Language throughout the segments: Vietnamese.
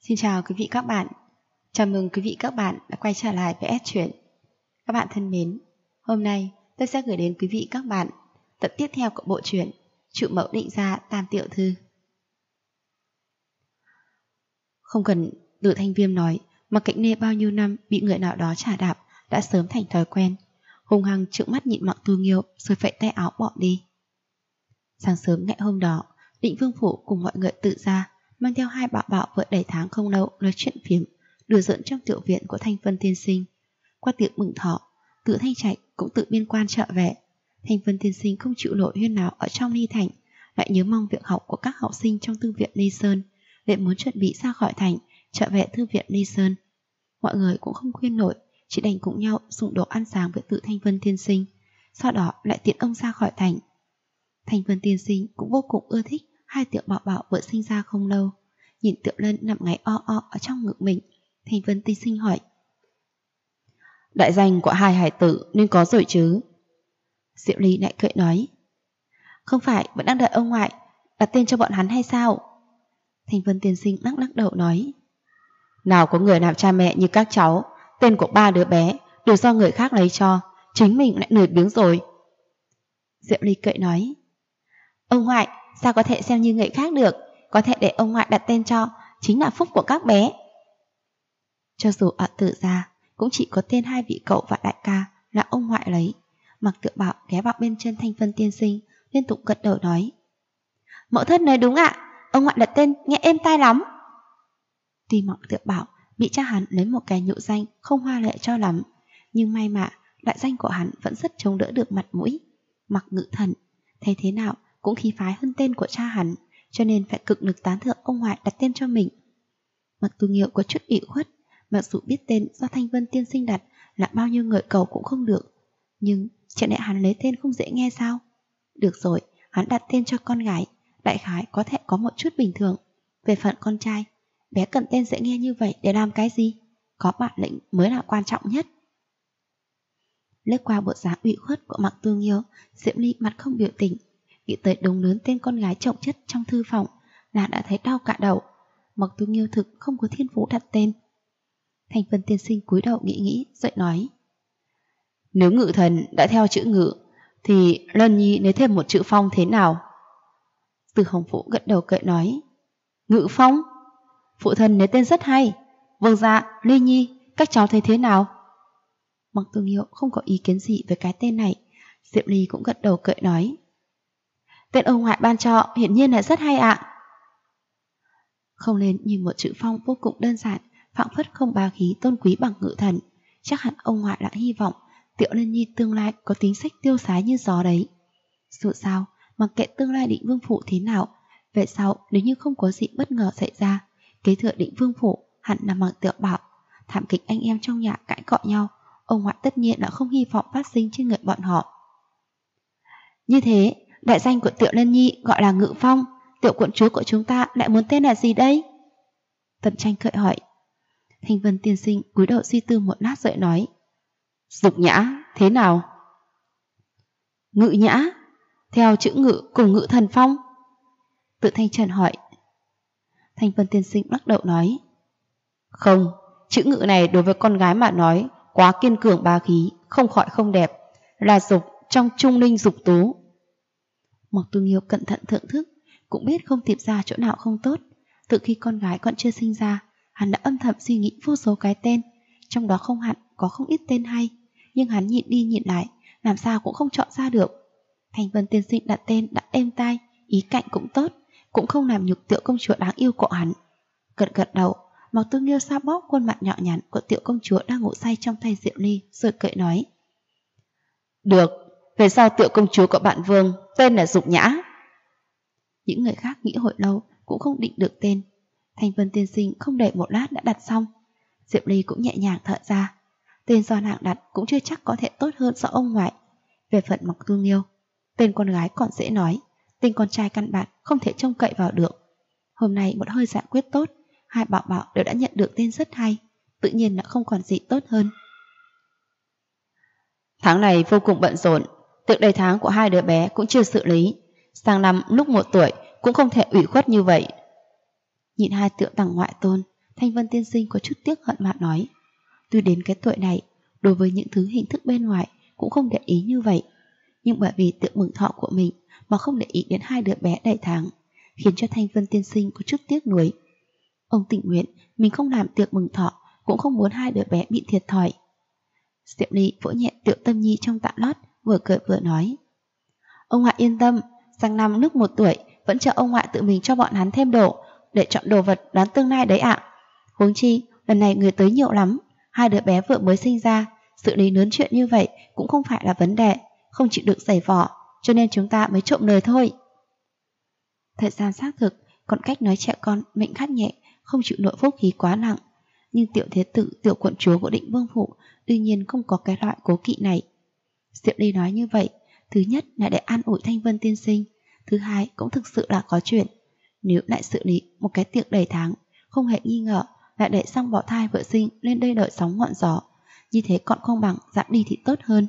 Xin chào quý vị các bạn. Chào mừng quý vị các bạn đã quay trở lại với S Truyện. Các bạn thân mến, hôm nay tôi sẽ gửi đến quý vị các bạn tập tiếp theo của bộ truyện Trụ Mẫu Định Gia Tam Tiểu Thư. Không cần Tử Thanh Viêm nói, mà Cảnh Nê bao nhiêu năm bị người nào đó trà đạp đã sớm thành thói quen, hung hăng trợn mắt nhịn Mạc Tu Nghiêu rồi phẩy tay áo bỏ đi. Sáng sớm ngày hôm đó, Định Vương phủ cùng mọi người tự ra, mang theo hai bảo bảo vợ đầy tháng không lâu nói chuyện phiếm, đùa giỡn trong tiểu viện của Thanh Vân tiên sinh. Qua tiệc mừng thọ, Tử Thanh Trạch cũng tự biên quan trợ về. Thanh Vân tiên sinh không chịu nổi huyên náo ở trong Ly Thành, lại nhớ mong việc học của các học sinh trong thư viện Ly Sơn, liền muốn chuẩn bị ra khỏi thành trợ về thư viện Ly Sơn. Mọi người cũng không khuyên nổi, chỉ đành cùng nhau dùng đồ ăn sáng với Tử Thanh Vân tiên sinh, sau đó lại tiễn ông ra khỏi thành. Thanh Vân tiên sinh cũng vô cùng ưa thích hai tiểu bảo bảo vừa sinh ra không lâu. Nhìn Tiểu Lân nằm ngáy o o ở trong ngực mình, Thanh Vân tiên sinh hỏi: đại danh của hai hải tử nên có rồi chứ? Diệu Ly lại cười nói: không phải vẫn đang đợi ông ngoại đặt tên cho bọn hắn hay sao? Thanh Vân tiên sinh lắc lắc đầu nói: nào có người làm cha mẹ như các cháu, tên của ba đứa bé đều do người khác lấy cho, chính mình lại lười biếng rồi. Diệu Ly cười nói: ông ngoại sao có thể xem như người khác được, có thể để ông ngoại đặt tên cho, chính là phúc của các bé. Cho dù ở Tử gia cũng chỉ có tên hai vị cậu và đại ca là ông ngoại lấy. Mạc Tiểu Bảo ghé vào bên chân Thanh Vân tiên sinh, liên tục gật đầu nói: mẫu thân nói đúng ạ, ông ngoại đặt tên nghe êm tai lắm. Tuy Mạc Tiểu Bảo bị cha hắn lấy một cái nhũ danh không hoa lệ cho lắm, nhưng may mà đại danh của hắn vẫn rất chống đỡ được mặt mũi. Mạc Ngự Thần thấy thế nào cũng khí phái hơn tên của cha hắn, cho nên phải cực lực tán thưởng ông ngoại đặt tên cho mình. Mạc Tu Nghiêu có chút ủy khuất, mặc dù biết tên do Thanh Vân tiên sinh đặt là bao nhiêu người cầu cũng không được, nhưng chẳng lẽ hắn lấy tên không dễ nghe sao? Được rồi, hắn đặt tên cho con gái, đại khái có thể có một chút bình thường. Về phần con trai, bé cần tên dễ nghe như vậy để làm cái gì? Có bản lĩnh mới là quan trọng nhất. Lướt qua bộ dáng ủy khuất của Mạc Tu Nghiêu, Diễm Ly mặt không biểu tình, nghĩ tới đống lớn tên con gái chồng chất trong thư phòng là đã thấy đau cả đầu. Mạc Tu Nghiêu thực không có thiên phú đặt tên. Thanh Vân tiên sinh cúi đầu nghĩ rồi nói: nếu Ngự Thần đã theo chữ Ngự thì Lân Nhi nếu thêm một chữ Phong thế nào? Từ Hồng Vũ gật đầu cười nói: Ngự Phong, phụ thân nếu tên rất hay. Vâng dạ, Ly Nhi, các cháu thấy thế nào? Mạc Tu Nghiêu không có ý kiến gì với cái tên này. Diệp Ly cũng gật đầu cười nói: tên ông ngoại ban cho hiển nhiên là rất hay ạ. Không lên như một chữ Phong vô cùng đơn giản, phảng phất không bá khí tôn quý bằng Ngự Thần. Chắc hẳn ông ngoại đã hy vọng Tiểu Lân Nhi tương lai có tính sách tiêu sái như gió đấy. Dù sao, mặc kệ tương lai Định Vương phủ thế nào, về sau nếu như không có gì bất ngờ xảy ra, kế thừa Định Vương phủ hẳn là Mạc Tiểu Bảo. Thảm kịch anh em trong nhà cãi cọ nhau, ông ngoại tất nhiên đã không hy vọng phát sinh trên người bọn họ. Như thế, đại danh của Tiểu Lân Nhi gọi là Ngự Phong, tiểu quận chúa của chúng ta lại muốn tên là gì đây? Tần Tranh cười hỏi. Thanh Vân tiên sinh cúi đầu suy tư một lát rồi nói: Dục Nhã, thế nào? Ngự Nhã, theo chữ Ngự cùng Ngự Thần Phong. Tự Thanh Trần hỏi. Thanh Vân tiên sinh lắc đầu nói: không, chữ Ngự này đối với con gái mà nói quá kiên cường bá khí, không khỏi không đẹp, là dục trong trung linh dục tú. Mạc Tu Nghiêu cẩn thận thưởng thức, cũng biết không tìm ra chỗ nào không tốt. Từ khi con gái còn chưa sinh ra, hắn đã âm thầm suy nghĩ vô số cái tên, trong đó không hẳn có không ít tên hay, nhưng hắn nhịn đi nhịn lại, làm sao cũng không chọn ra được. Thanh Vân tiên sinh đặt tên đã êm tai, ý cạnh cũng tốt, cũng không làm nhục Tiểu công chúa đáng yêu của hắn. Gật gật đầu, Mạc Tu Nghiêu xoa bóp khuôn mặt nhỏ nhắn của Tiểu công chúa đang ngủ say trong tay Diệu Ly, rồi cười nói: được, về sau Tiểu công chúa của bạn Vương tên là Dục Nhã. Những người khác nghĩ hồi lâu cũng không định được tên. Thanh Vân tiên sinh không đợi một lát đã đặt xong. Diệp Ly cũng nhẹ nhàng thở ra. Tên do nàng đặt cũng chưa chắc có thể tốt hơn so ông ngoại. Về phận Mạc Tu Nghiêu, tên con gái còn dễ nói, tên con trai căn bản không thể trông cậy vào được. Hôm nay một hơi giải quyết tốt, hai bảo bảo đều đã nhận được tên rất hay, tự nhiên là không còn gì tốt hơn. Tháng này vô cùng bận rộn, tiệc đầy tháng của hai đứa bé cũng chưa xử lý. Sang năm lúc 1 tuổi cũng không thể ủy khuất như vậy. Nhìn hai Tiểu tằng ngoại tôn, Thanh Vân tiên sinh có chút tiếc hận mà nói. Tuy đến cái tuổi này, đối với những thứ hình thức bên ngoài cũng không để ý như vậy, nhưng bởi vì tiệc mừng thọ của mình mà không để ý đến hai đứa bé đầy tháng, khiến cho Thanh Vân tiên sinh có chút tiếc nuối. Ông tình nguyện mình không làm tiệc mừng thọ, cũng không muốn hai đứa bé bị thiệt thòi. Diệu Ly vỗ nhẹ Tiểu Tâm Nhi trong tạ lót, vừa cười vừa nói: Ông ngoại yên tâm, sang năm nước 1 tuổi vẫn chờ ông ngoại tự mình cho bọn hắn thêm đồ để chọn đồ vật đoán tương lai đấy ạ. Huống chi lần này người tới nhiều lắm, hai đứa bé vừa mới sinh ra, xử lý lớn chuyện như vậy cũng không phải là vấn đề, không chịu được giày vò, cho nên chúng ta mới trộm lời thôi. Thời gian xác thực, còn cách nói trẻ con mệnh khắc nhẹ, không chịu nổi phúc khí quá nặng. Nhưng Tiểu Thế Tử, tiểu quận chúa của Định Vương Phủ đương nhiên không có cái loại cố kỵ này. Diệu Ly nói như vậy, thứ nhất là để an ủi Thanh Vân tiên sinh, thứ hai cũng thực sự là có chuyện. Nếu lại xử lý một cái tiệc đầy tháng, không hề nghi ngờ lại để xong bỏ thai vợ sinh lên đây đợi sóng ngọn gió, như thế còn không bằng giảm đi thì tốt hơn.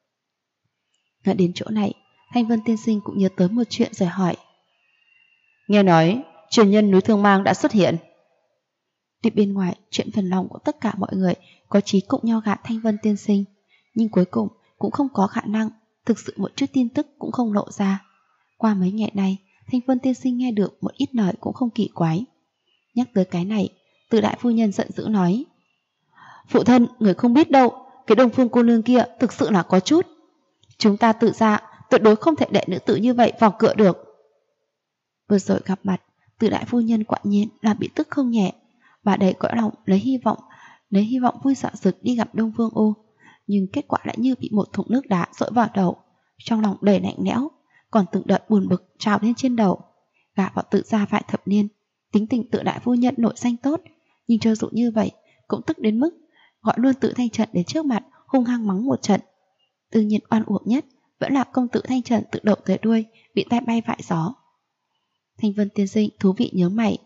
Nói đến chỗ này, Thanh Vân tiên sinh cũng nhớ tới một chuyện rồi hỏi: Nghe nói truyền nhân núi Thương Mang đã xuất hiện. Tuy bên ngoài chuyện phần lòng của tất cả mọi người có chí cùng nhau gạt Thanh Vân tiên sinh, nhưng cuối cùng cũng không có khả năng, thực sự một chút tin tức cũng không lộ ra. Qua mấy ngày nay, Thanh Vân tiên sinh nghe được một ít lời cũng không kỳ quái. Nhắc tới cái này, Từ đại phu nhân giận dữ nói: Phụ thân, người không biết đâu, cái Đông Phương cô nương kia thực sự là có chút. Chúng ta tự ra tuyệt đối không thể để nữ tử như vậy vào cửa được. Vừa rồi gặp mặt, Từ đại phu nhân quả nhiên là bị tức không nhẹ. Bà đầy cõi lòng lấy hy vọng vui dạo dực đi gặp Đông Phương Ô, nhưng kết quả lại như bị một thùng nước đá dội vào đầu, trong lòng đầy lạnh lẽo, còn từng đợt buồn bực trào lên trên đầu. Gả vào Tự gia vài thập niên, tính tình Từ đại phu nhân nội danh tốt, nhưng cho dù như vậy cũng tức đến mức gọi luôn Tự Thanh Trần đến trước mặt hung hăng mắng một trận. Đương nhiên oan uổng nhất vẫn là công tử Thanh Trần tự động tới đuôi bị tay bay vại gió. Thanh Vân tiên sinh thú vị nhớ mày: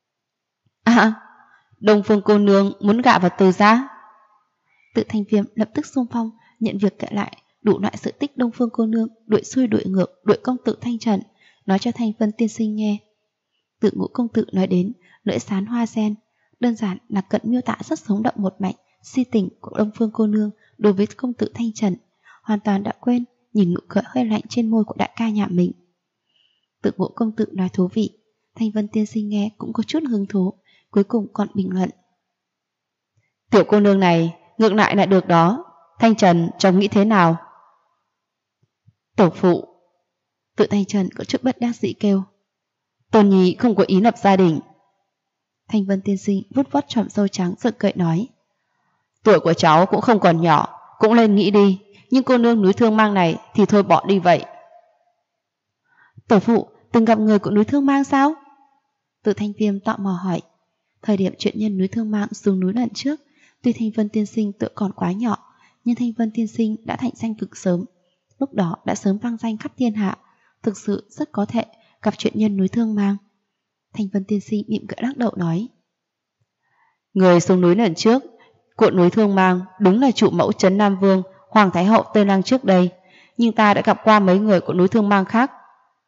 Đông Phương cô nương muốn gả vào Từ gia? Tự Thanh Viêm lập tức xung phong nhận việc kể lại đủ loại sự tích Đông Phương cô nương đuổi xuôi đuổi ngược đuổi công tử Thanh Trần, nói cho Thanh Vân tiên sinh nghe. Tự Ngũ công tử nói đến lưỡi sán hoa sen, đơn giản là cận miêu tả rất sống động một mạch si tình của Đông Phương cô nương đối với công tử Thanh Trần, hoàn toàn đã quên nhìn nụ cười hơi lạnh trên môi của đại ca nhà mình. Tự Ngũ công tử nói thú vị, Thanh Vân tiên sinh nghe cũng có chút hứng thú, cuối cùng còn bình luận: Tiểu cô nương này ngược lại được đó, Thanh Trần trông nghĩ thế nào? Tổ phụ, Tự Thanh Trần có chút bất đắc dĩ kêu: Tôn nhi không có ý lập gia đình. Thanh Vân tiên sinh vuốt vuốt chòm râu trắng giận cậy nói: Tuổi của cháu cũng không còn nhỏ, cũng lên nghĩ đi, nhưng cô nương núi Thương Mang này thì thôi bỏ đi vậy. Tổ phụ từng gặp người của núi Thương Mang sao? Tự Thanh Viêm tò mò hỏi. Thời điểm chuyện nhân núi Thương Mang xuống núi lần trước, tuy Thanh Vân tiên sinh tuổi còn quá nhỏ, nhưng Thanh Vân tiên sinh đã thành danh cực sớm, lúc đó đã sớm vang danh khắp thiên hạ, thực sự rất có thể gặp chuyện nhân núi Thương Mang. Thanh Vân tiên sinh mỉm cười lắc đầu nói: Người xuống núi lần trước, của núi Thương Mang đúng là trụ mẫu trấn Nam Vương Hoàng Thái Hậu Tây Lăng trước đây, nhưng ta đã gặp qua mấy người của núi Thương Mang khác.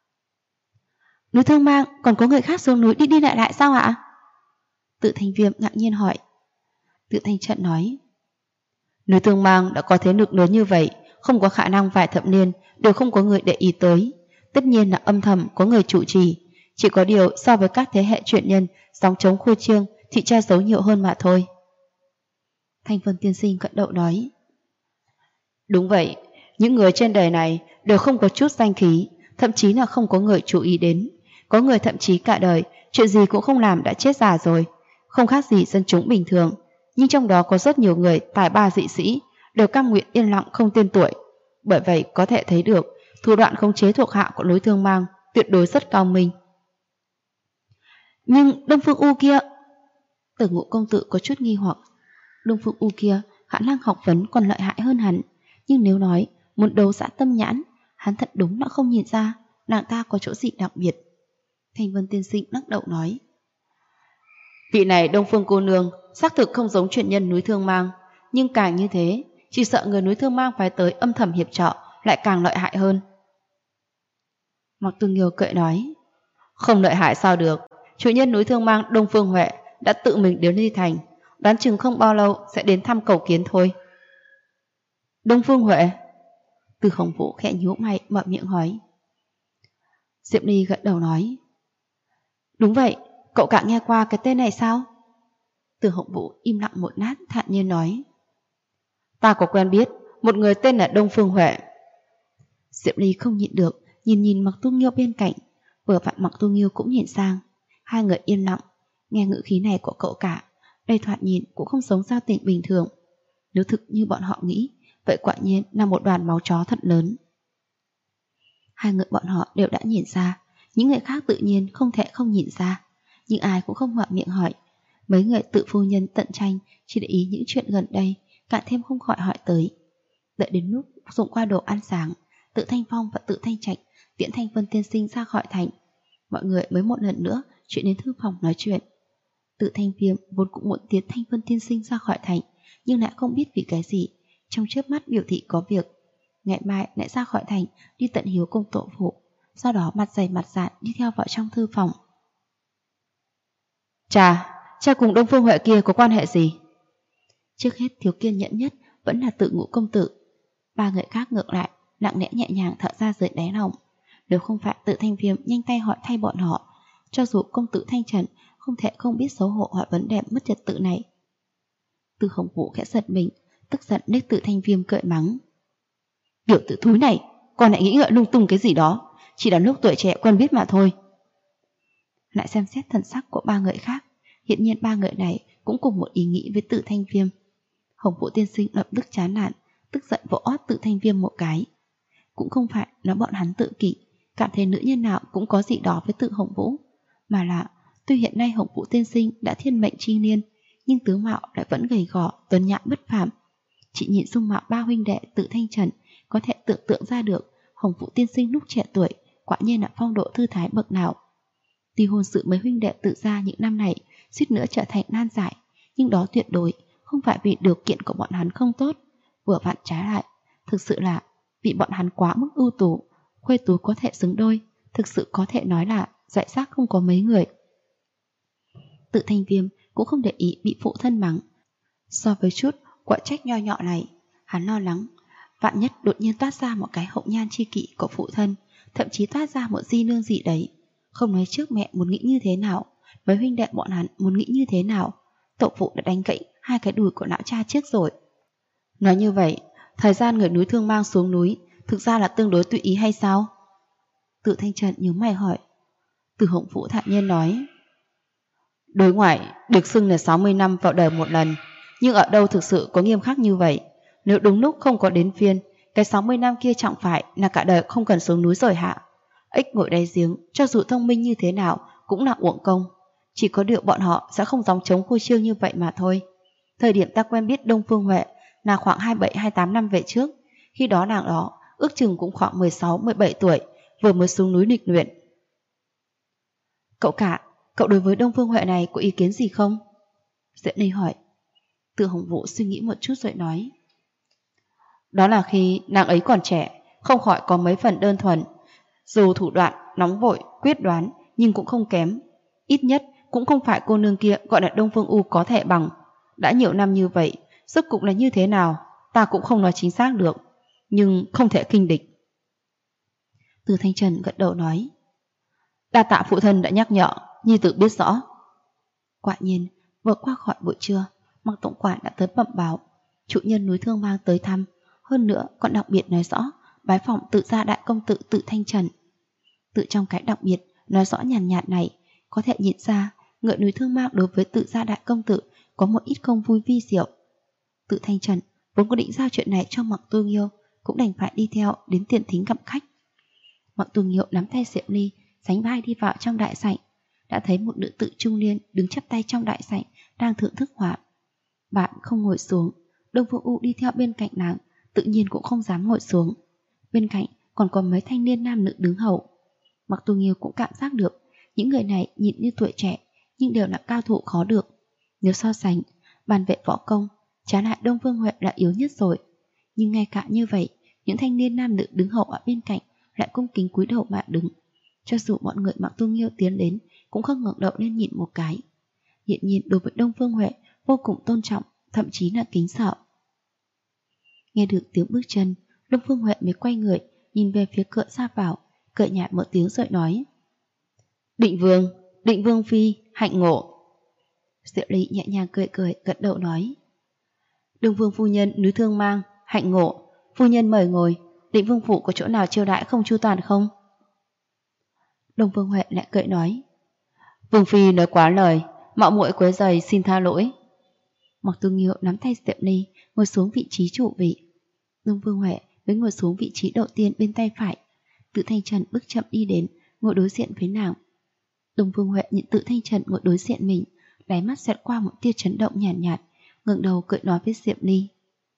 Núi Thương Mang còn có người khác xuống núi đi đi lại lại sao ạ? Tự Thanh Viêm ngạc nhiên hỏi. Tự Thanh Trận nói: Núi Thương Mang đã có thế lực lớn như vậy, không có khả năng vài thập niên đều không có người để ý tới, tất nhiên là âm thầm có người chủ trì, chỉ có điều so với các thế hệ truyền nhân gióng trống khua chiêng thì che giấu nhiều hơn mà thôi. Thanh Vân tiên sinh gật đầu nói: Đúng vậy, những người trên đời này đều không có chút danh khí, thậm chí là không có người chú ý đến, có người thậm chí cả đời chuyện gì cũng không làm đã chết già rồi, không khác gì dân chúng bình thường, nhưng trong đó có rất nhiều người tài ba dị sĩ đều cam nguyện yên lặng không tên tuổi. Bởi vậy có thể thấy được thủ đoạn khống chế thuộc hạ của núi Thương Mang tuyệt đối rất cao minh. Nhưng Đông Phương U kia... Tử Ngũ công tử có chút nghi hoặc. Đông Phương U kia khả năng học vấn còn lợi hại hơn hắn, nhưng nếu nói muốn đấu dã tâm nhãn, hắn thật đúng đã không nhìn ra nàng ta có chỗ gì đặc biệt. Thanh Vân tiên sinh lắc đầu nói: Vị này Đông Phương cô nương xác thực không giống truyền nhân núi Thương Mang, nhưng càng như thế, chỉ sợ người núi Thương Mang phải tới âm thầm hiệp trợ lại càng lợi hại hơn. Mạc Tư Nghiêu cười nói: Không lợi hại sao được, chủ nhân núi Thương Mang Đông Phương Huệ đã tự mình đến Ly Thành, đoán chừng không bao lâu sẽ đến thăm cầu kiến thôi. Đông Phương Huệ? Từ Hồng Vũ khẽ nhíu mày mở miệng hỏi. Diệp Ly gật đầu nói. Đúng vậy, cậu cả nghe qua cái tên này sao? Từ Hồng Vũ im lặng một lát thản nhiên nói. Ta có quen biết một người tên là Đông Phương Huệ. Diệp Ly không nhịn được, nhìn Mặc Tu Nghiêu bên cạnh, vừa vặn Mặc Tu Nghiêu cũng nhìn sang. Hai người yên lặng, nghe ngữ khí này của cậu cả, đây thoạt nhìn cũng không giống giao tình bình thường. Nếu thực như bọn họ nghĩ, vậy quả nhiên là một đoàn máu chó thật lớn. Hai người bọn họ đều đã nhìn ra, những người khác tự nhiên không thể không nhìn ra, nhưng ai cũng không mở miệng hỏi. Mấy người tự phu nhân tận tranh chỉ để ý những chuyện gần đây, càng thêm không khỏi hỏi tới. Đợi đến lúc dụng qua đồ ăn sáng, Tự Thanh Phong và Tự Thanh Trạch tiễn Thanh Vân tiên sinh ra khỏi thành, mọi người mới một lần nữa chuyển đến thư phòng nói chuyện. Tự Thanh Viêm vốn cũng muốn tiễn Thanh Vân tiên sinh ra khỏi thành, nhưng lại không biết vì cái gì, trong chớp mắt biểu thị có việc, ngày mai lại ra khỏi thành đi tận Hiếu Công tổ phụ, sau đó mặt dày mặt dạn đi theo vào trong thư phòng. Cha cùng Đông Phương Huệ kia có quan hệ gì? Trước hết thiếu kiên nhẫn nhất vẫn là Tự Ngũ công tử. Ba người khác ngược lại nặng nẽ nhẹ nhàng thở ra dưới đáy lòng. Nếu không phải Tự Thanh Viêm nhanh tay hỏi thay bọn họ, cho dù công tử Thanh Trần không thể không biết xấu hổ hỏi vấn đề mất trật tự này. Từ Hồng Vũ khẽ giật mình, tức giận liếc Tự Thanh Viêm cười mắng. Tiểu tử thúi này, con lại nghĩ ngợi lung tung cái gì đó, chỉ là lúc tuổi trẻ quen biết mà thôi. Lại xem xét thần sắc của ba người khác, hiện nhiên ba người này cũng cùng một ý nghĩ với Tự Thanh Viêm. Hồng Vũ tiên sinh lập tức chán nản, tức giận vỗ ót Tự Thanh Viêm một cái. Cũng không phải nói bọn hắn tự kỷ, cảm thấy nữ nhân nào cũng có gì đó với Tự Hồng Vũ, mà là tuy hiện nay Hồng Vũ tiên sinh đã thiên mệnh chi niên, nhưng tướng mạo lại vẫn gầy gò, tuấn nhã bất phàm. Chỉ nhìn dung mạo ba huynh đệ Tự Thanh Trần, có thể tưởng tượng ra được Hồng Vũ tiên sinh lúc trẻ tuổi quả nhiên là phong độ thư thái bậc nào. Tuy hôn sự mấy huynh đệ Tự gia những năm này suýt nữa trở thành nan giải, nhưng đó tuyệt đối không phải vì điều kiện của bọn hắn không tốt, vừa vặn trái lại, thực sự là vì bọn hắn quá mức ưu tú, khuê tú có thể xứng đôi, thực sự có thể nói là giải rác không có mấy người. Tự Thanh Viêm cũng không để ý bị phụ thân mắng. So với chút quậy trách nho nhỏ này, hắn lo lắng vạn nhất đột nhiên toát ra một cái hậu nhan chi kỷ của phụ thân, thậm chí toát ra một di nương gì đấy, không nói trước mẹ muốn nghĩ như thế nào, mấy huynh đệ bọn hắn muốn nghĩ như thế nào, tổ phụ đã đánh gãy hai cái đùi của lão cha trước rồi. Nói như vậy, thời gian người núi Thương Mang xuống núi thực ra là tương đối tùy ý hay sao? Tự Thanh Trần nhíu mày hỏi. Từ Hồng Vũ thản nhiên nói. Đối ngoại được xưng là 60 năm vào đời một lần, nhưng ở đâu thực sự có nghiêm khắc như vậy? Nếu đúng lúc không có đến phiên, cái 60 năm kia chẳng phải là cả đời không cần xuống núi rồi hạ. Ếch ngồi đáy giếng, cho dù thông minh như thế nào cũng là uổng công. Chỉ có điều bọn họ sẽ không dám chống khôi chiêu như vậy mà thôi. Thời điểm ta quen biết Đông Phương Huệ là khoảng 27-28 năm về trước. Khi đó nàng đó ước chừng cũng khoảng 16-17 tuổi, vừa mới xuống núi lịch luyện. Cậu cả, cậu đối với Đông Phương Huệ này có ý kiến gì không? Diệp Ly hỏi. Từ Hồng Vũ suy nghĩ một chút rồi nói. Đó là khi nàng ấy còn trẻ, không khỏi có mấy phần đơn thuần. Dù thủ đoạn nóng vội, quyết đoán, nhưng cũng không kém. Ít nhất cũng không phải cô nương kia gọi là Đông Phương U có thể bằng. Đã nhiều năm như vậy, rốt cục là như thế nào, ta cũng không nói chính xác được, nhưng không thể khinh địch. Từ Thanh Trần gật đầu nói. Đa tạ phụ thân đã nhắc nhở, nhi tử biết rõ. Quả nhiên, vừa qua khỏi buổi trưa, Mạc tổng quản đã tới bẩm báo, chủ nhân núi Thương Mang tới thăm, hơn nữa còn đặc biệt nói rõ bái phỏng Tự gia đại công tử Tự Thanh Trần. Tự trong cái đặc biệt nói rõ nhàn nhạt này, có thể nhìn ra người núi Thương Mang đối với Tự gia đại công tử có một ít không vui vi diệu. Tự Thanh Trần vốn có định giao chuyện này cho Mạc Tu Nghiêu, cũng đành phải đi theo đến tiền thính gặp khách. Mạc Tu Nghiêu nắm tay Diệp Ly, sánh vai đi vào trong đại sảnh, đã thấy một nữ tử trung niên đứng chắp tay trong đại sảnh đang thưởng thức họa. Bạn không ngồi xuống, Đông Phương U đi theo bên cạnh nàng, tự nhiên cũng không dám ngồi xuống. Bên cạnh còn có mấy thanh niên nam nữ đứng hầu. Mạc Tu Nghiêu cũng cảm giác được những người này nhìn như tuổi trẻ nhưng đều là cao thủ khó được. Nếu so sánh bàn vệ võ công, trái lại Đông Phương Huệ là yếu nhất rồi. Nhưng ngay cả như vậy, những thanh niên nam nữ đứng hầu ở bên cạnh lại cung kính cúi đầu mà đứng. Cho dù mọi người Mạc Tu Nghiêu tiến đến cũng không ngẩng đầu lên nhìn một cái. hiện nhiên đối với Đông Phương Huệ vô cùng tôn trọng, thậm chí là kính sợ. Nghe được tiếng bước chân, Đông Phương Huệ mới quay người, nhìn về phía cửa ra vào, cười nhạt một tiếng rồi nói: Định Vương phi, hạnh ngộ. Diệu Ly nhẹ nhàng cười cười, gật đầu nói: Đông Vương phu nhân núi Thương Mang, hạnh ngộ, phu nhân mời ngồi, Định Vương phủ có chỗ nào chiêu đãi không chu toàn không? Đông Phương Huệ lại cười nói: Vương phi nói quá lời, mạo muội quấy rầy xin tha lỗi. Mạc Tu Nghiêu nắm tay Diệu Ly, ngồi xuống vị trí chủ vị. Đông Phương Huệ mới ngồi xuống vị trí đầu tiên bên tay phải. Tự Thanh Trần bước chậm đi đến, ngồi đối diện với nàng. Đông Phương Huệ nhìn Tự Thanh Trần ngồi đối diện mình, đáy mắt xẹt qua một tia chấn động nhàn nhạt, ngẩng đầu cười nói với Diệp Ly: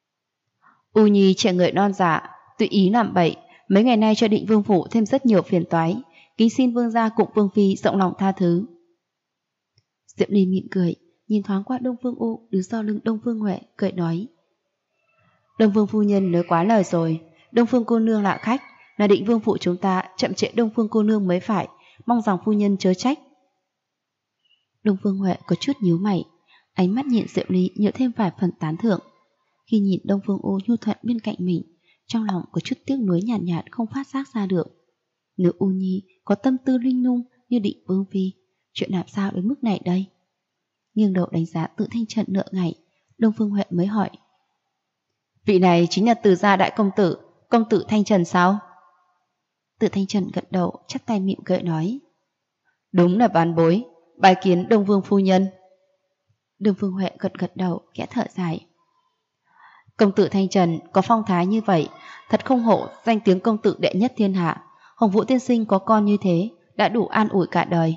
U Nhi trẻ người non dạ, tùy ý làm bậy, mấy ngày nay cho Định Vương phủ thêm rất nhiều phiền toái, kính xin vương gia cùng vương phi rộng lòng tha thứ. Diệp Ly mỉm cười, nhìn thoáng qua Đông Phương U đứng sau lưng Đông Phương Huệ, cười nói: Đông Phương phu nhân nói quá lời rồi, Đông Phương cô nương lạ khách, là Định Vương phủ chúng ta chậm trễ Đông Phương cô nương mới phải, mong rằng phu nhân chớ trách. Đông Phương Huệ có chút nhíu mày, ánh mắt nhìn Diệu Ly nhiều thêm vài phần tán thưởng. Khi nhìn Đông Phương U nhu thuận bên cạnh mình, trong lòng có chút tiếc nuối nhàn nhạt không phát giác ra được. Nếu U Nhi có tâm tư linh lung như Định Vương phi, chuyện làm sao đến mức này đây? Nghiêng đầu đánh giá Tự Thanh Trần nửa ngày, Đông Phương Huệ mới hỏi: Vị này chính là Từ gia đại công tử Thanh Trần sao? Tự Thanh Trần gật đầu, chắp tay mỉm cười nói: Đúng là ván bối, bái kiến Đông Vương phu nhân. Đông Phương Huệ gật đầu, khẽ thở dài: Công tử Thanh Trần có phong thái như vậy, thật không hổ danh tiếng công tử đệ nhất thiên hạ. Hồng Vũ tiên sinh có con như thế, đã đủ an ủi cả đời.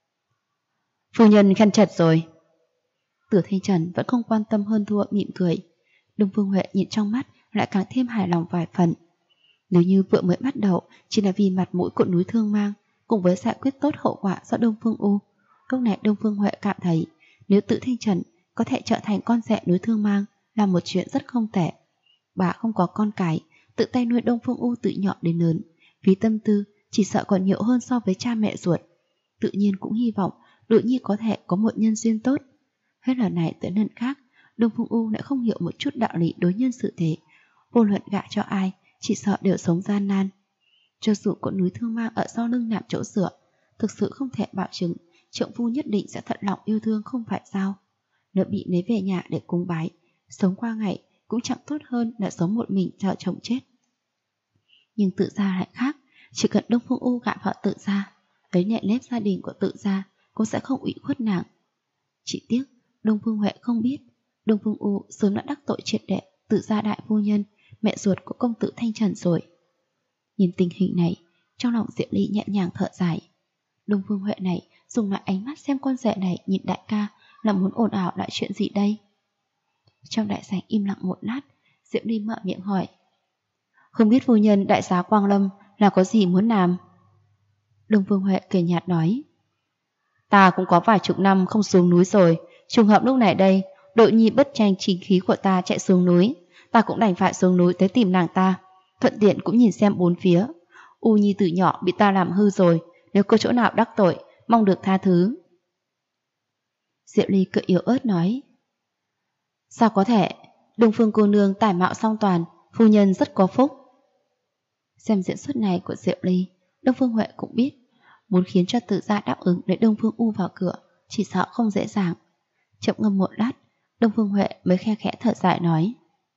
Phu nhân khen chật rồi. Tử Thanh Trần vẫn không quan tâm hơn thua, mỉm cười. Đông Phương Huệ nhìn trong mắt lại càng thêm hài lòng vài phần. Nếu như vừa mới bắt đầu chỉ là vì mặt mũi của núi Thương Mang, cùng với giải quyết tốt hậu quả do Đông Phương U, lúc này Đông Phương Huệ cảm thấy nếu Tự Thanh Trần có thể trở thành con rể núi Thương Mang là một chuyện rất không tệ. Bà không có con cái, tự tay nuôi Đông Phương U từ nhỏ đến lớn, phí tâm tư chỉ sợ còn nhiều hơn so với cha mẹ ruột. Tự nhiên cũng hy vọng Đội Nhi có thể có một nhân duyên tốt. Hết lần này tới lần khác, Đông Phương U lại không hiểu một chút đạo lý đối nhân xử thế. Vô luận gả cho ai, chỉ sợ đều sống gian nan. Cho dù có núi Thương Mang ở sau lưng làm chỗ dựa, thực sự không thể bảo chứng trượng phu nhất định sẽ thật lòng yêu thương, không phải sao? Nếu bị lấy về nhà để cúng bái, sống qua ngày cũng chẳng tốt hơn là sống một mình chờ chồng chết. Nhưng Tự gia lại khác, chỉ cần Đông Phương U gả vào Tự gia, lấy nệ nếp gia đình của Tự gia cũng sẽ không ủy khuất nàng. Chỉ tiếc Đông Phương Huệ không biết, Đông Phương U sớm đã đắc tội triệt để Tự gia đại phu nhân, mẹ ruột của công tử Thanh Trần rồi. Nhìn tình hình này, trong lòng Diệu Ly nhẹ nhàng thở dài. Đông Phương Huệ này dùng lại ánh mắt xem con rể này nhìn đại ca là muốn ồn ào lại chuyện gì đây? Trong đại sảnh im lặng một lát, Diệu Ly mở miệng hỏi: Không biết phu nhân đại giá Quang Lâm là có gì muốn làm? Đông Phương Huệ cười nhạt nói: Ta cũng có vài chục năm không xuống núi rồi, trùng hợp lúc này đây, Đội Nhi bất tranh chính khí của ta chạy xuống núi, ta cũng đành phải xuống núi tới tìm nàng ta, thuận tiện cũng nhìn xem bốn phía. U Nhi từ nhỏ bị ta làm hư rồi, nếu có chỗ nào đắc tội, mong được tha thứ. Diệu Ly cười yếu ớt nói: Sao có thể, Đông Phương cô nương tài mạo song toàn, phu nhân rất có phúc. Xem diễn xuất này của Diệu Ly, Đông Phương Huệ cũng biết, muốn khiến cho Tự gia đáp ứng để Đông Phương U vào cửa chỉ sợ không dễ dàng. Chậm ngâm một lát, Đông Phương Huệ mới khe khẽ thở dài nói: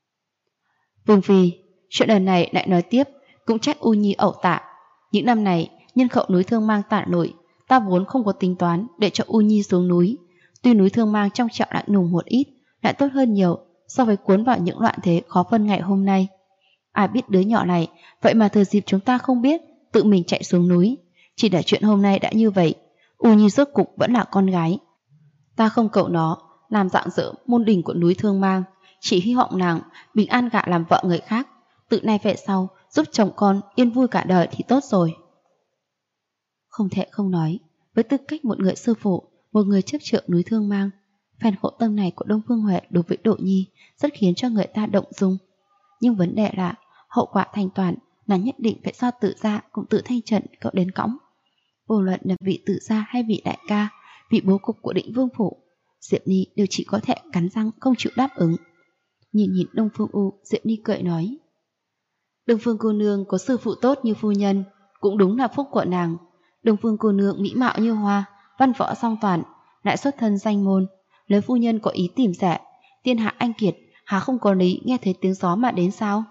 Vương phi, chuyện lần này lại nói tiếp, cũng trách U Nhi ẩu tả. Những năm này, nhân khẩu núi Thương Mang tản lụi, ta vốn không có tính toán để cho U Nhi xuống núi. Tuy núi Thương Mang trong trẻo lạnh lùng một ít, lại tốt hơn nhiều so với cuốn vào những loạn thế khó phân ngày hôm nay. Ai biết đứa nhỏ này, vậy mà thừa dịp chúng ta không biết, tự mình chạy xuống núi. Chỉ để chuyện hôm nay đã như vậy, U Nhi rốt cục vẫn là con gái. Ta không cậu nó làm dạng dỡ môn đình của núi Thương Mang, chỉ hy vọng nàng bình an gả làm vợ người khác, từ nay về sau giúp chồng con yên vui cả đời thì tốt rồi. Không thể không nói, với tư cách một người sư phụ, một người chấp trưởng núi Thương Mang, phen khổ tâm này của Đông Phương Huệ đối với Độ Nhi rất khiến cho người ta động dung. Nhưng vấn đề là hậu quả thành toàn là nhất định phải do Tự gia cùng Tự Thanh Trần cậu đến cõng. Vô luận là vị Tự gia hay vị đại ca, vị bố cục của Định Vương phủ, Diệp Ni đều chỉ có thể cắn răng không chịu đáp ứng. Nhìn Đông Phương U, Diệp Ni cười nói: Đông Phương cô nương có sư phụ tốt như phu nhân, cũng đúng là phúc của nàng. Đông Phương cô nương mỹ mạo như hoa, văn võ song toàn, lại xuất thân danh môn. Nếu phu nhân có ý tìm rẻ, thiên hạ anh kiệt há không có lý nghe thấy tiếng gió mà đến sao?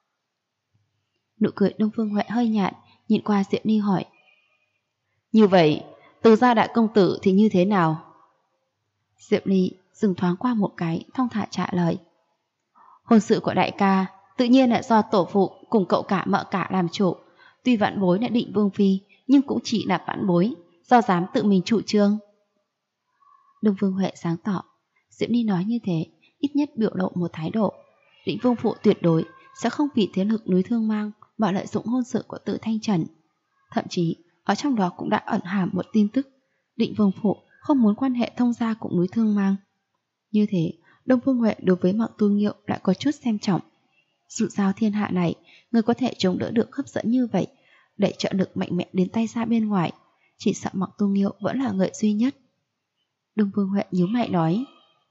Nụ cười Đông Phương Huệ hơi nhạt, nhìn qua Diệp Ni hỏi: Như vậy, Từ gia đại công tử thì như thế nào? Diệp Ni dừng thoáng qua một cái, thong thả trả lời: Hôn sự của đại ca tự nhiên là do tổ phụ cùng cậu cả mợ cả làm chủ. Tuy vãn bối đã định vương phi, nhưng cũng chỉ là vãn bối, do dám tự mình chủ trương. Đông Phương Huệ sáng tỏ. Diệp Ni nói như thế, ít nhất biểu lộ một thái độ. Định vương phụ tuyệt đối sẽ không vì thế lực núi Thương Mang mà lợi dụng hôn sự của Tự Thanh Trần. Thậm chí, ở trong đó cũng đã ẩn hàm một tin tức: Định vương phụ không muốn quan hệ thông gia cùng núi Thương Mang. Như thế, Đông Phương Huệ đối với Mạc Tu Nghiêu lại có chút xem trọng. Dù sao thiên hạ này, người có thể chống đỡ được hấp dẫn như vậy, đẩy trợ lực mạnh mẽ đến tay ra bên ngoài, chỉ sợ Mạc Tu Nghiêu vẫn là người duy nhất. Đông Phương Huệ nhíu mày nói: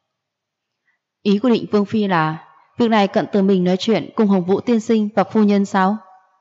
Ý của Định vương phi là việc này cận từ mình nói chuyện cùng Hồng Vũ tiên sinh và phu nhân sao?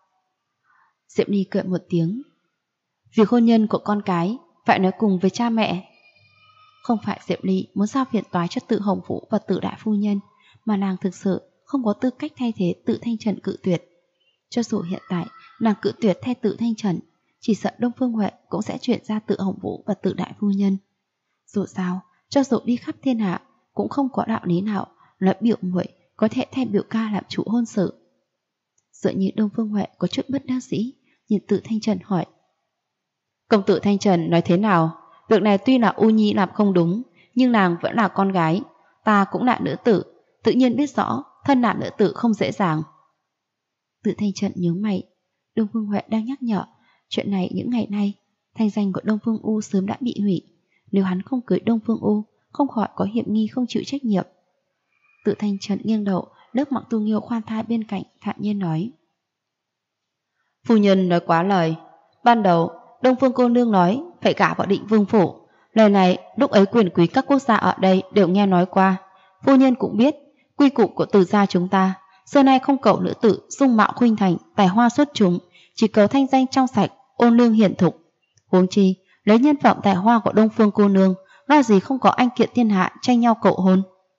Diệp Ni cười một tiếng: Việc hôn nhân của con cái phải nói cùng với cha mẹ. Không phải Diệp Ly muốn giao phiền toái cho Tự Hồng Vũ và Tự đại phu nhân, mà nàng thực sự không có tư cách thay thế Tự Thanh Trần cự tuyệt. Cho dù hiện tại nàng cự tuyệt thay Tự Thanh Trần, chỉ sợ Đông Phương Huệ cũng sẽ chuyển ra Tự Hồng Vũ và Tự đại phu nhân. Dù sao, cho dù đi khắp thiên hạ, cũng không có đạo lý nào là biểu muội có thể thay biểu ca làm chủ hôn sự. Dựa như Đông Phương Huệ có chút bất đắc dĩ, nhìn Tự Thanh Trần hỏi: Công tử Thanh Trần nói thế nào? Việc này tuy là U Nhi làm không đúng, nhưng nàng vẫn là con gái, ta cũng là nữ tử, tự nhiên biết rõ thân làm nữ tử không dễ dàng. Tự Thanh Trần nhướng mày. Đông Phương Huệ đang nhắc nhở, chuyện này những ngày nay thanh danh của Đông Phương U sớm đã bị hủy. Nếu hắn không cưới Đông Phương U, không khỏi có hiểm nghi không chịu trách nhiệm. Tự Thanh Trần nghiêng đầu, đớp Mạc Tu Nghiêu khoan thai bên cạnh, thản nhiên nói: Phu nhân nói quá lời. Ban đầu Đông Phương cô nương nói phải gả vào Định vương phủ. Lời này lúc ấy quyền quý các quốc gia ở đây đều nghe nói qua. Phu nhân cũng biết quy củ của Từ gia chúng ta xưa nay không cầu nữ tử dung mạo khuynh thành, tài hoa xuất chúng, chỉ cầu thanh danh trong sạch, ôn lương hiển thục. Huống chi lấy nhân phẩm tài hoa của Đông Phương cô nương, lo gì không có anh kiện thiên hạ tranh nhau cầu hôn.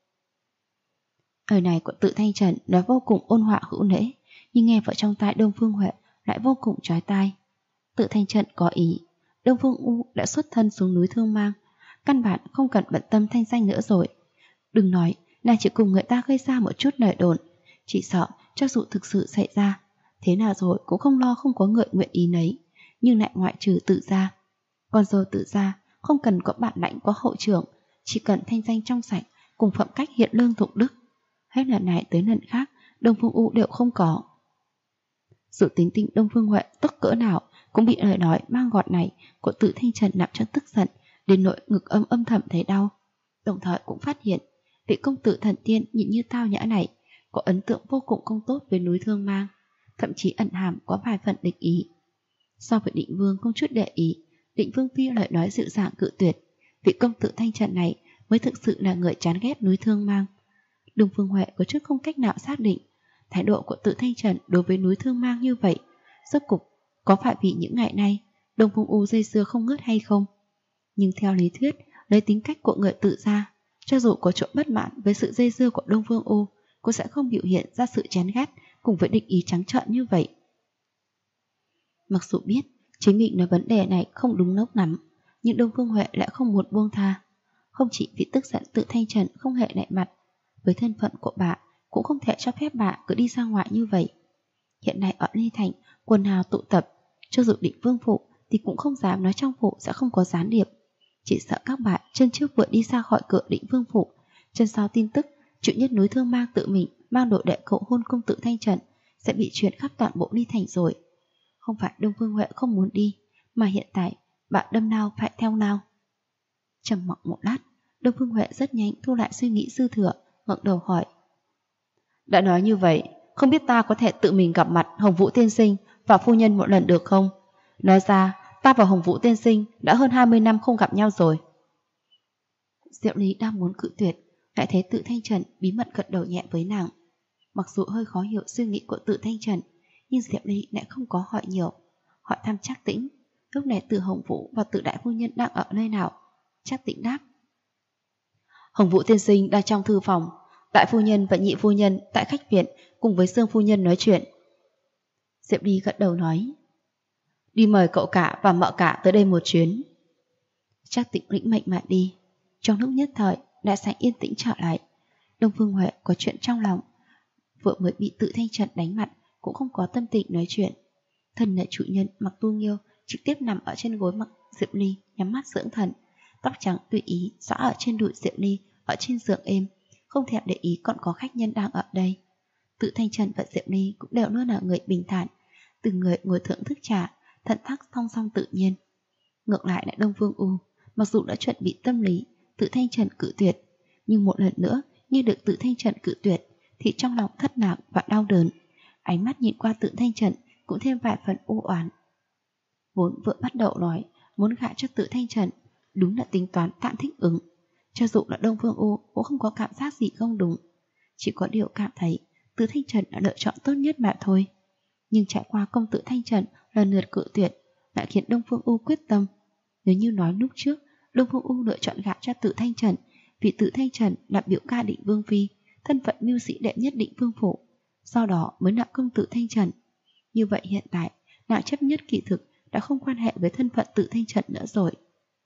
Lời này của Tự Thanh Trần nói vô cùng ôn hòa hữu lễ, nhưng nghe vào trong tai Đông Phương Huệ lại vô cùng chói tai. Tự Thanh Trần có ý, Đông Phương U đã xuất thân xuống núi Thương Mang, căn bản không cần bận tâm thanh danh nữa rồi. Đừng nói là chỉ cùng người ta gây ra một chút lời đồn, chỉ sợ cho dù thực sự xảy ra, thế nào rồi cũng không lo không có người nguyện ý nấy, nhưng lại ngoại trừ Tự gia. Còn rồi Tự gia không cần có bản lãnh có hậu trưởng, chỉ cần thanh danh trong sạch cùng phẩm cách hiện lương thục đức. Hết lần này tới lần khác, Đông Phương U đều không có. Sự tính tình Đông Phương Huệ tức cỡ nào cũng bị lời nói mang gọt này của Tự Thanh Trần làm cho tức giận, đến nỗi ngực âm thầm thấy đau. Đồng thời cũng phát hiện vị công tử thần tiên nhìn như tao nhã này có ấn tượng vô cùng không tốt với núi Thương Mang, thậm chí ẩn hàm có vài phần địch ý. So với Định Vương không chút để ý, Định Vương phi lời nói dịu dàng cự tuyệt, vị công tử Thanh Trần này mới thực sự là người chán ghét núi Thương Mang. Đông Phương Huệ có chút không cách nào xác định thái độ của Tự Thanh Trần đối với núi Thương Mang như vậy, rốt cục có phải vì những ngày nay Đông Phương U dây dưa không ngớt hay không. Nhưng theo lý thuyết, lấy tính cách của người Tự gia, cho dù có chỗ bất mãn với sự dây dưa của Đông Phương U, cũng sẽ không biểu hiện ra sự chán ghét cùng với địch ý trắng trợn như vậy. Mặc dù biết chính mình nói vấn đề này không đúng lúc lắm, nhưng Đông Phương Huệ lại không muốn buông tha. Không chỉ vì tức giận Tự Thanh Trần không hề nể mặt, với thân phận của bà cũng không thể cho phép bà cứ đi ra ngoài như vậy. Hiện nay ở Ly Thành quần hào tụ tập, cho dù Định Vương phủ thì cũng không dám nói trong phủ sẽ không có gián điệp. Chỉ sợ các bạn chân trước vừa đi ra khỏi cửa Định Vương phủ, chân sau tin tức chủ nhân núi Thương Mang tự mình mang đội đệ cậu hôn công tử Thanh Trần sẽ bị truyền khắp toàn bộ Ly Thành rồi. Không phải Đông Phương Huệ không muốn đi, mà hiện tại bạn đâm nào phải theo nào. Trầm mặc một lát, Đông Phương Huệ rất nhanh thu lại suy nghĩ dư thừa, ngẩng đầu hỏi: Đã nói như vậy, không biết ta có thể tự mình gặp mặt Hồng Vũ tiên sinh và phu nhân một lần được không? Nói ra, ta và Hồng Vũ tiên sinh đã hơn 20 năm không gặp nhau rồi. Diệu Ly đang muốn cự tuyệt, lại thấy Tự Thanh Trần bí mật gật đầu nhẹ với nàng. Mặc dù hơi khó hiểu suy nghĩ của Tự Thanh Trần, nhưng Diệu Ly lại không có hỏi nhiều. Hỏi thăm Trác Tĩnh, lúc này Từ Hồng Vũ và Tự đại phu nhân đang ở nơi nào? Trác Tĩnh đáp: Hồng Vũ tiên sinh đang trong thư phòng, đại phu nhân và nhị phu nhân tại khách viện cùng với Dương phu nhân nói chuyện. Diệu Ly gật đầu nói: Đi mời cậu cả và mợ cả tới đây một chuyến. Trác Tĩnh lĩnh mệnh mà đi. Trong lúc nhất thời, đại sảnh yên tĩnh trở lại. Đông Phương Huệ có chuyện trong lòng, vợ mới bị Tự Thanh Trần đánh mặt, cũng không có tâm tình nói chuyện. Thân là chủ nhân Mặc Tu Nghiêu trực tiếp nằm ở trên gối Mặc Diệu Ly, nhắm mắt dưỡng thần, tóc trắng tùy ý xõa ở trên đùi Diệu Ly, ở trên giường êm, không thèm để ý còn có khách nhân đang ở đây. Tự Thanh Trần và Diệu Ly cũng đều luôn là người bình thản, từng người ngồi thưởng thức trà, thận thắc thong song tự nhiên. Ngược lại là Đông Phương U, mặc dù đã chuẩn bị tâm lý Tự Thanh Trần cự tuyệt, nhưng một lần nữa như được Tự Thanh Trần cự tuyệt thì trong lòng thất lạc và đau đớn. Ánh mắt nhìn qua Tự Thanh Trần cũng thêm vài phần u oán. Vốn vợ bắt đầu nói muốn gả cho Tự Thanh Trần, đúng là tính toán tạm thích ứng. Cho dù là Đông Phương U cũng không có cảm giác gì không đúng, chỉ có điều cảm thấy Tự Thanh Trần đã lựa chọn tốt nhất mà thôi. Nhưng trải qua công tử Thanh Trần lần lượt cự tuyệt lại khiến Đông Phương U quyết tâm. Nếu như nói lúc trước Đông Phương U lựa chọn gả cho Tự Thanh Trần vì Tự Thanh Trần là biểu ca Định Vương phi, thân phận mưu sĩ đệ nhất Định Vương phủ, sau đó mới là công tử Thanh Trần, như vậy hiện tại nàng chấp nhất kỳ thực đã không quan hệ với thân phận Tự Thanh Trần nữa rồi.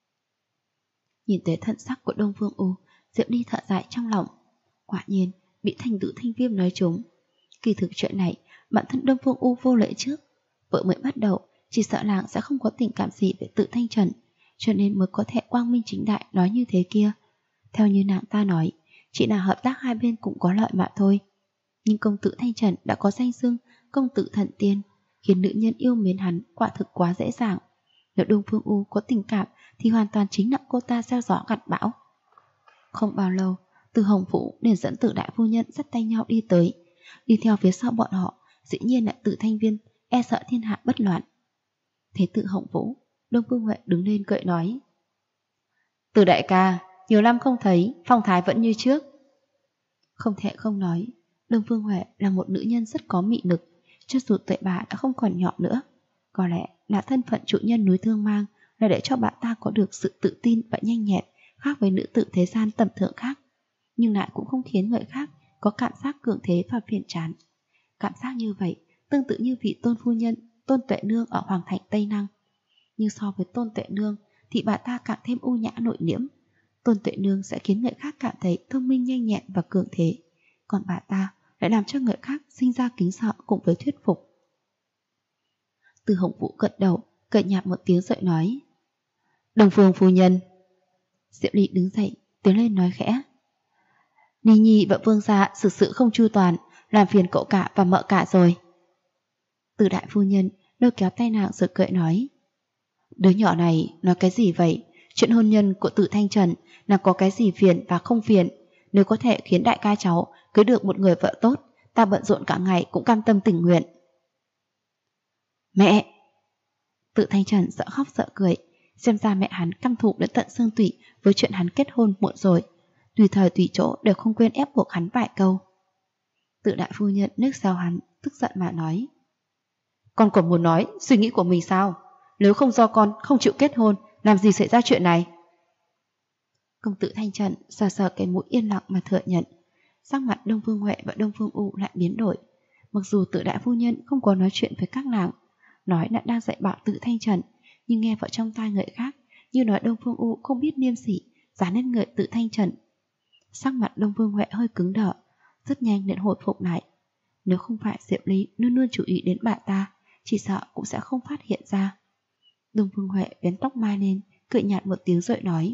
Nhìn tới thân sắc của Đông Phương U, Diệu Ly thở dài trong lòng. Quả nhiên bị Thành Tự Thanh Viêm nói trúng. Kỳ thực chuyện này bản thân Đông Phương U vô lễ trước, vợ mới bắt đầu chỉ sợ nàng sẽ không có tình cảm gì với Tự Thanh Trần, cho nên mới có thể quang minh chính đại nói như thế kia. Theo như nàng ta nói, chỉ là hợp tác hai bên cũng có lợi mà thôi. Nhưng công tử Thanh Trần đã có danh xưng công tử thần tiên, khiến nữ nhân yêu mến hắn quả thực quá dễ dàng. Nếu Đông Phương U có tình cảm thì hoàn toàn chính là cô ta gieo gió gặt bão. Không bao lâu, Từ Hồng Vũ liền dẫn Tự đại phu nhân dắt tay nhau đi tới. Đi theo phía sau bọn họ dĩ nhiên là Tự Thanh Viên, e sợ thiên hạ bất loạn. Thế Tự Hồng Vũ, Đông Phương Huệ đứng lên cười nói: Từ đại ca, nhiều năm không thấy, phong thái vẫn như trước. Không thể không nói, Đông Phương Huệ là một nữ nhân rất có mị lực, cho dù tuổi bà đã không còn nhỏ nữa. Có lẽ là thân phận chủ nhân núi Thương Mang là để cho bà ta có được sự tự tin và nhanh nhẹn, khác với nữ tử thế gian tầm thường khác, nhưng lại cũng không khiến người khác có cảm giác cường thế và phiền chán. Cảm giác như vậy tương tự như vị tôn phu nhân Tôn Tuệ Nương ở Hoàng thành Tây Năng. Nhưng so với Tôn Tuệ Nương thì bà ta càng thêm u nhã nội liễm. Tôn Tuệ Nương sẽ khiến người khác cảm thấy thông minh nhanh nhẹn và cường thế, còn bà ta lại làm cho người khác sinh ra kính sợ cùng với thuyết phục. Từ Hồng Vũ gật đầu, cười nhạt một tiếng rồi nói: Đông Phương phu nhân. Diệu Ly đứng dậy, tiến lên nói khẽ: Ni Nhi và Vương gia xử sự không chu toàn, làm phiền cậu cả và mợ cả rồi. Từ đại phu nhân lôi kéo tay nàng rồi cười nói: Đứa nhỏ này nói cái gì vậy? Chuyện hôn nhân của Tự Thanh Trần là có cái gì phiền và không phiền? Nếu có thể khiến đại ca cháu cưới được một người vợ tốt, ta bận rộn cả ngày cũng cam tâm tình nguyện. Mẹ! Tự Thanh Trần sợ khóc sợ cười, xem ra mẹ hắn căm thù đến tận xương tủy với chuyện hắn kết hôn muộn rồi, tùy thời tùy chỗ đều không quên ép buộc hắn vài câu. Tự đại phu nhân nước sau hắn, tức giận mà nói: Con còn muốn nói suy nghĩ của mình sao? Nếu không do con không chịu kết hôn, làm gì xảy ra chuyện này? Công tử Thanh Trần sờ sờ cái mũi yên lặng mà thừa nhận. Sắc mặt Đông Phương Huệ và Đông Phương U lại biến đổi. Mặc dù Tự đại phu nhân không có nói chuyện với các nàng, nói là đang dạy bảo Tự Thanh Trần, nhưng nghe vào trong tai người khác như nói Đông Phương U không biết liêm sỉ, dán lên người Tự Thanh Trần. Sắc mặt Đông Phương Huệ hơi cứng đờ, rất nhanh liền hồi phục lại. Nếu không phải Diệu Ly luôn luôn chú ý đến bà ta, chỉ sợ cũng sẽ không phát hiện ra. Đông Phương Huệ vén tóc mai lên, cười nhạt một tiếng rồi nói: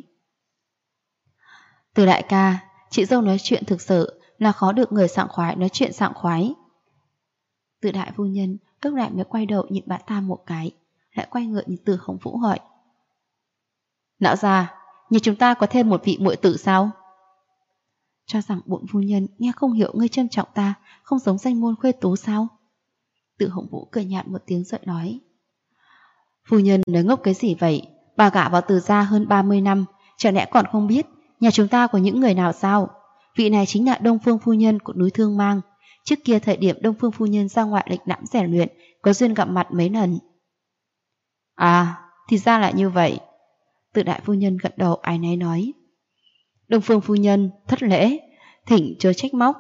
Từ đại ca, chị dâu nói chuyện thực sự là khó được người sảng khoái nói chuyện sảng khoái. Từ đại phu nhân lúc lại mới quay đầu nhìn bà ta một cái, lại quay ngựa nhìn Từ Hồng Vũ hỏi: Lão già, như chúng ta có thêm một vị muội tử sao? Cho rằng bổn phu nhân nghe không hiểu ngươi trân trọng ta, không giống danh môn khuê tú sao? Từ Hồng Vũ cười nhạt một tiếng rồi nói: Phu nhân nói ngốc cái gì vậy? Bà gả vào Từ gia hơn 30 năm, chẳng lẽ còn không biết Nhà chúng ta có những người nào sao? Vị này chính là Đông Phương phu nhân của núi Thương Mang. Trước kia thời điểm Đông Phương phu nhân ra ngoại lịch lãm rèn luyện, có duyên gặp mặt mấy lần. À, thì ra là như vậy. Tự đại phu nhân gật đầu áy náy nói. Đông Phương phu nhân, thất lễ, thỉnh chớ trách móc.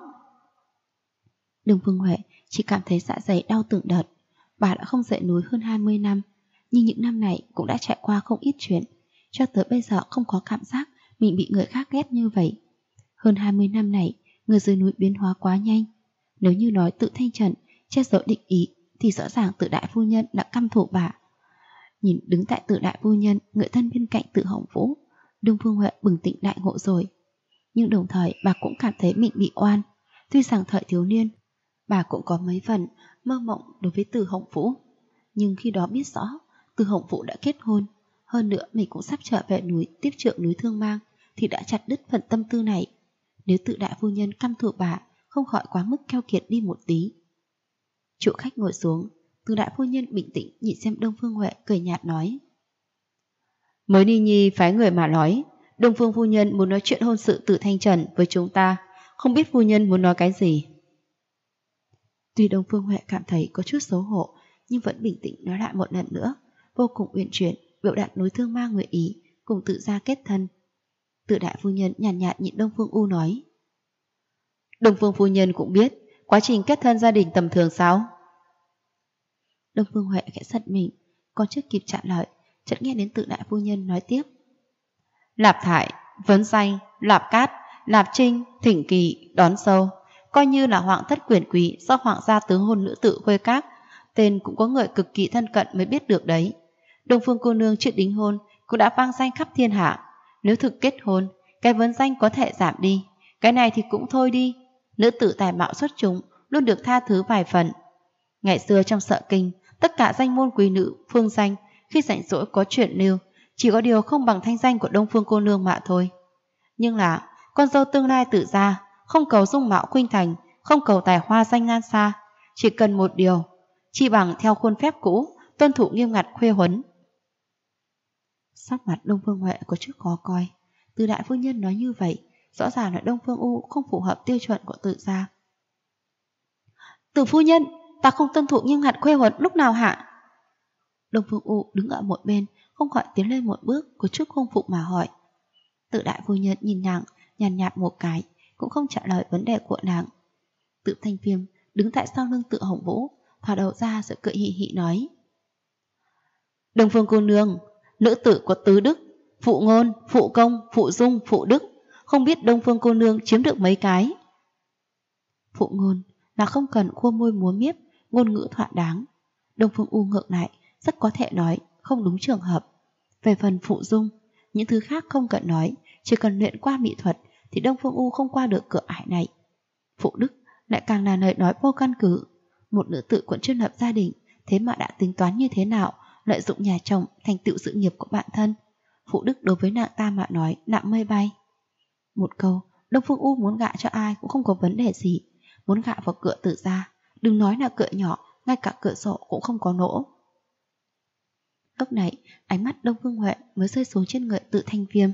Đông Phương Huệ chỉ cảm thấy dạ dày đau từng đợt. Bà đã không dậy núi hơn 20 năm, nhưng những năm này cũng đã trải qua không ít chuyện. Cho tới bây giờ không có cảm giác mình bị người khác ghét như vậy. Hơn 20 năm này, người dưới núi biến hóa quá nhanh. Nếu như nói Tự Thanh Trần che giấu định ý, thì rõ ràng Tự đại phu nhân đã căm thù bà. Nhìn đứng tại Tự đại phu nhân, người thân bên cạnh Tự Hồng Vũ, Đông Phương Huệ bừng tỉnh đại ngộ rồi. Nhưng đồng thời bà cũng cảm thấy mình bị oan. Tuy rằng thời thiếu niên, bà cũng có mấy phần mơ mộng đối với Từ Hồng Vũ. Nhưng khi đó biết rõ Từ Hồng Vũ đã kết hôn, hơn nữa mình cũng sắp trở về núi tiếp trượng núi Thương Mang, thì đã chặt đứt phần tâm tư này. Nếu Tự đại phu nhân căm thù bà, không khỏi quá mức keo kiệt đi một tí. Chủ khách ngồi xuống, Tự đại phu nhân bình tĩnh nhìn xem Đông Phương Huệ, cười nhạt nói. Mới Ni Nhi phái người mà nói, Đông Phương phu nhân muốn nói chuyện hôn sự Tự Thanh Trần với chúng ta, không biết phu nhân muốn nói cái gì. Tuy Đông Phương Huệ cảm thấy có chút xấu hổ, nhưng vẫn bình tĩnh nói lại một lần nữa, vô cùng uyển chuyển, biểu đạt núi Thương Mang người ý cùng Tự gia kết thân. Tự đại phu nhân nhàn nhạt nhìn Đông Phương U nói. Đông Phương phu nhân cũng biết quá trình kết thân gia đình tầm thường sao? Đông Phương Huệ khẽ giật mình, còn chưa kịp trả lời, chợt nghe đến Tự đại phu nhân nói tiếp. Lạp Thải, Vấn Danh, Lạp Cát, Lạp Trinh, Thỉnh Kỳ, Đón Sâu, coi như là hoàng thất quyền quý do hoàng gia tứ hôn nữ tự khuê các, tên cũng có người cực kỳ thân cận mới biết được đấy. Đông Phương cô nương chuyện đính hôn cũng đã vang danh khắp thiên hạ. Nếu thực kết hôn, cái vấn danh có thể giảm đi, cái này thì cũng thôi đi. Nữ tử tài mạo xuất chúng luôn được tha thứ vài phần. Ngày xưa trong Sở Kinh, tất cả danh môn quý nữ, phương danh khi rảnh rỗi có chuyện lưu, chỉ có điều không bằng thanh danh của Đông Phương cô nương mà thôi. Nhưng là con dâu tương lai Tự gia, không cầu dung mạo khuynh thành, không cầu tài hoa danh nhan xa, chỉ cần một điều, chỉ bằng theo khuôn phép cũ, tuân thủ nghiêm ngặt khuê huấn. Sắc mặt Đông Phương Huệ có chút khó coi. Từ đại phu nhân nói như vậy, rõ ràng là Đông Phương U không phù hợp tiêu chuẩn của Tự gia. Từ phu nhân, ta không tuân thủ nghiêm ngặt khuê huấn lúc nào hả? Đông Phương U đứng ở một bên, không khỏi tiến lên một bước, có chút không phục mà hỏi. Tự đại phu nhân nhìn nàng, nhàn nhạt một cái, cũng không trả lời vấn đề của nàng. Tự Thanh Viêm đứng tại sau lưng Tự Hồng Vũ, thò đầu ra rồi cười hì hì nói. Đông Phương cô nương, nữ tử có tứ đức, phụ ngôn, phụ công, phụ dung, phụ đức, không biết Đông Phương cô nương chiếm được mấy cái. Phụ ngôn là không cần khua môi múa miếp, ngôn ngữ thỏa đáng. Đông Phương U ngược lại, rất có thể nói, không đúng trường hợp. Về phần phụ dung, những thứ khác không cần nói, chỉ cần luyện qua mỹ thuật thì Đông Phương U không qua được cửa ải này. Phụ đức lại càng là lời nói vô căn cứ. Một nữ tử còn chưa lập gia đình, thế mà đã tính toán như thế nào, lợi dụng nhà chồng thành tựu sự nghiệp của bản thân. Phụ đức đối với nàng ta mà nói nặng mây bay. Một câu, Đông Phương U muốn gả cho ai cũng không có vấn đề gì. Muốn gả vào cửa Tự gia, đừng nói là cửa nhỏ, ngay cả cửa sổ cũng không có nỗ. Lúc này, ánh mắt Đông Phương Huệ mới rơi xuống trên người Tự Thanh Viêm.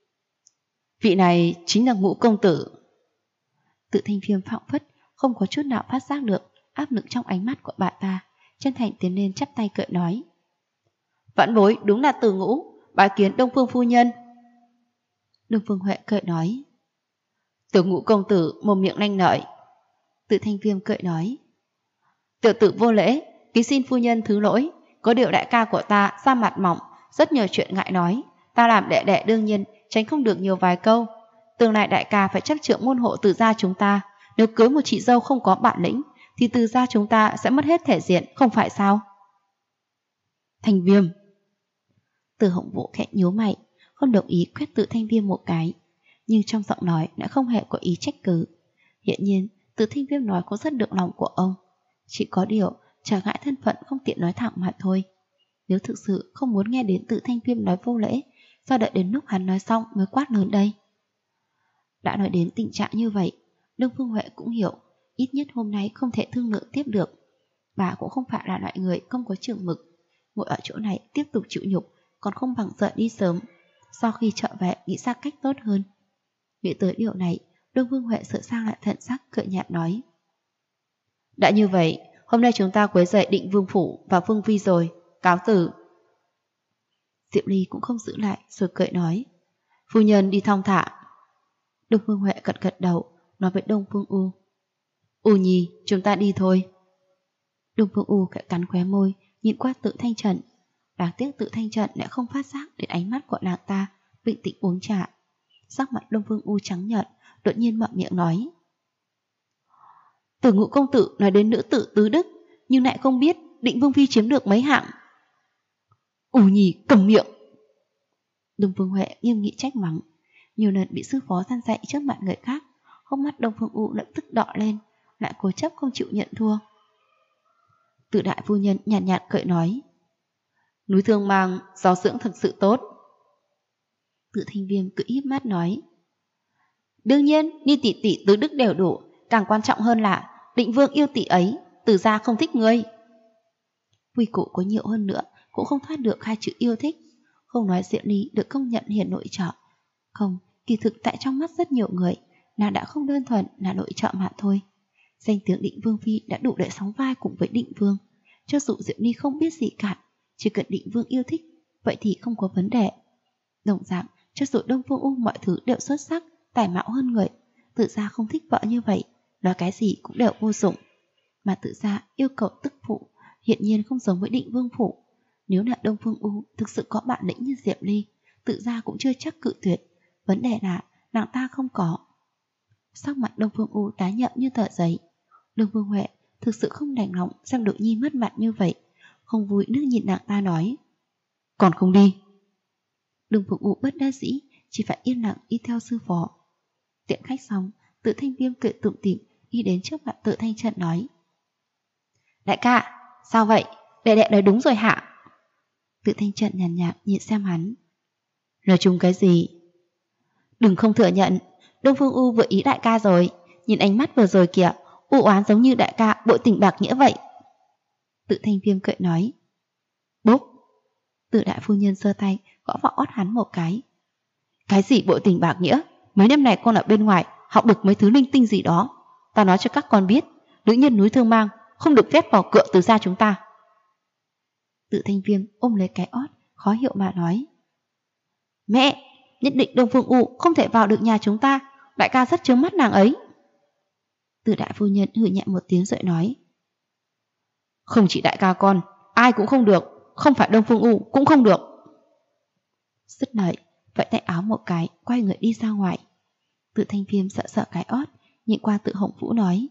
Vị này chính là Ngũ công tử. Tự Thanh Viêm phảng phất không có chút nào phát giác được áp lực trong ánh mắt của bà ta, chân thành tiến lên chắp tay cười nói. Vãn bối đúng là Từ Ngũ, bái kiến Đông Phương phu nhân. Đông Phương Huệ cười nói. Từ Ngũ công tử mồm miệng lanh lợi. Tự Thanh Viêm cười nói. Tiểu tử vô lễ, kính xin phu nhân thứ lỗi. Có điều đại ca của ta da mặt mỏng, rất nhiều chuyện ngại nói. Ta làm đệ đệ đương nhiên tránh không được nhiều vài câu. Tương lai đại ca phải chấp trưởng môn hộ Từ gia chúng ta. Nếu cưới một chị dâu không có bản lĩnh thì Từ gia chúng ta sẽ mất hết thể diện, không phải sao? Thanh Viêm. Từ Hồng Vũ khẽ nhíu mày, không đồng ý quét Tự Thanh Viêm một cái, nhưng trong giọng nói đã không hề có ý trách cứ. Hiện nhiên Tự Thanh Viêm nói cũng rất được lòng của ông, chỉ có điều trở ngại thân phận không tiện nói thẳng mà thôi. Nếu thực sự không muốn nghe đến Tự Thanh Viêm nói vô lễ, sao đợi đến lúc hắn nói xong mới quát lớn đây? Đã nói đến tình trạng như vậy, Đông Phương Huệ cũng hiểu, ít nhất hôm nay không thể thương lượng tiếp được. Bà cũng không phải là loại người không có chừng mực, ngồi ở chỗ này tiếp tục chịu nhục còn không bằng rời đi sớm, sau khi trở về nghĩ ra cách tốt hơn. Nghĩ tới điều này, Đông Phương Huệ sửa sang lại thần sắc cười nhạt nói: đã như vậy, hôm nay chúng ta quấy rầy Định Vương phủ và Vương phi rồi, cáo từ. Diệp Ly cũng không giữ lại rồi cười nói: phu nhân đi thong thả. Đông Phương Huệ gật gật đầu, nói với Đông Phương U: U Nhi, chúng ta đi thôi. Đông Phương U khẽ cắn khóe môi, nhìn qua Tự Thanh Trần. Đáng tiếc Tự Thanh Trần lại không phát giác đến ánh mắt của nàng ta, bình tĩnh uống trà. Sắc mặt Đông Phương U trắng nhợt, đột nhiên mở miệng nói: Tử Ngũ công tử nói đến nữ tử tứ đức, nhưng lại không biết Định Vương phi chiếm được mấy hạng. U Nhi cầm miệng. Đông Phương Huệ nghiêm nghị trách mắng. Nhiều lần bị sư phó gian dạy trước mặt người khác, hốc mắt Đông Phương U lập tức đỏ lên, lại cố chấp không chịu nhận thua. Tự đại phu nhân nhàn nhạt cười nói: núi Thương Mang giáo dưỡng thực sự tốt. Tự Thanh Viêm cứ híp mắt nói: đương nhiên, Ni tỷ tỷ tứ đức đều đủ, càng quan trọng hơn là Định Vương yêu tỷ ấy, Từ gia không thích ngươi. Quy củ có nhiều hơn nữa cũng không thoát được hai chữ yêu thích. Không nói Diệp Ly được công nhận hiền nội trợ, không, kỳ thực tại trong mắt rất nhiều người, nàng đã không đơn thuần là nội trợ mà thôi. Danh tiếng Định Vương phi đã đủ để sóng vai cùng với Định Vương. Cho dù Diệp Ly không biết gì cả, chỉ cần Định Vương yêu thích, vậy thì không có vấn đề. Đồng dạng, cho dù Đông Phương U mọi thứ đều xuất sắc, tài mạo hơn người, Tự gia không thích vợ như vậy, nói cái gì cũng đều vô dụng. Mà Tự gia yêu cầu tức phụ hiện nhiên không giống với Định Vương phủ. Nếu là Đông Phương U thực sự có bản lĩnh như Diệp Ly, Tự gia cũng chưa chắc cự tuyệt. Vấn đề là nàng ta không có. Sắc mặt Đông Phương U tái nhợt như tờ giấy. Đông Phương Huệ thực sự không đành lòng xem Đỗ Nhi mất mặt như vậy, không vui nước nhìn nàng ta nói: còn không đi. Đông Phương U bất đắc dĩ, chỉ phải yên lặng đi theo sư phó. Tiễn khách xong, Tự Thanh Viêm cười tủm tỉm đi đến trước mặt Tự Thanh Trần nói: đại ca, sao vậy? Đệ đệ nói đúng rồi hả? Tự Thanh Trần nhàn nhạt nhìn xem hắn. Nói chung cái gì? Đừng không thừa nhận, Đông Phương U vừa ý đại ca rồi, nhìn ánh mắt vừa rồi kìa, u oán giống như đại ca bội tình bạc nghĩa vậy. Tự Thanh Viêm cười nói. Bốp. Tự đại phu nhân giơ tay gõ vào ót hắn một cái. Cái gì bội tình bạc nghĩa? Mấy năm này con ở bên ngoài học được mấy thứ linh tinh gì đó. Ta nói cho các con biết, nữ nhân núi Thương Mang không được phép vào cửa Từ gia chúng ta. Tự Thanh Viêm ôm lấy cái ót, khó hiểu mà nói. Mẹ, nhất định Đông Phương U không thể vào được nhà chúng ta, đại ca rất chướng mắt nàng ấy. Tự đại phu nhân hừ nhẹ một tiếng rồi nói. Không chỉ đại ca con, ai cũng không được, không phải Đông Phương U cũng không được. Dứt lời, vẫy tay áo một cái, quay người đi ra ngoài. Tự Thanh Viêm sợ sợ cái ót, nhìn qua Tự Hồng Vũ nói.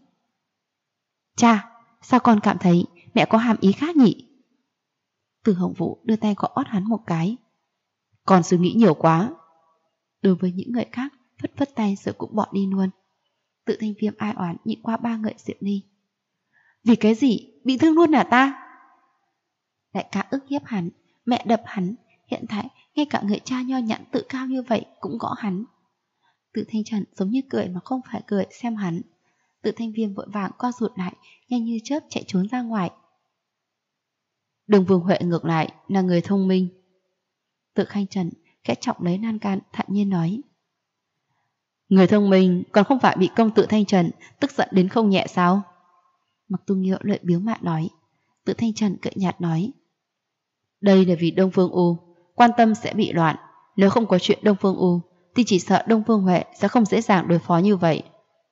Cha, sao con cảm thấy mẹ có hàm ý khác nhỉ? Tự Hồng Vũ đưa tay gõ ót hắn một cái. Con suy nghĩ nhiều quá. Đối với những người khác, phất phất tay rồi cũng bỏ đi luôn. Tự Thanh Viêm ai oán nhìn qua ba người Diệp Ly. Vì cái gì? Bị thương luôn hả ta? Đại ca ức hiếp hắn, mẹ đập hắn, hiện tại ngay cả người cha nho nhặn tự cao như vậy cũng gõ hắn. Tự Thanh Trần giống như cười mà không phải cười xem hắn. Tự Thanh Viêm vội vàng co rụt lại, nhanh như chớp chạy trốn ra ngoài. Đường Vương Huệ ngược lại là người thông minh. Tự Khanh Trần khẽ trọng lấy nan can thản nhiên nói. Người thông minh còn không phải bị công tử Thanh Trần tức giận đến không nhẹ sao? Mặc Tu Nghiêu lợi biếu mạn nói. Tự Thanh Trần cợt nhạt nói. Đây là vì Đông Phương U, quan tâm sẽ bị loạn. Nếu không có chuyện Đông Phương U thì chỉ sợ Đông Phương Huệ sẽ không dễ dàng đối phó như vậy.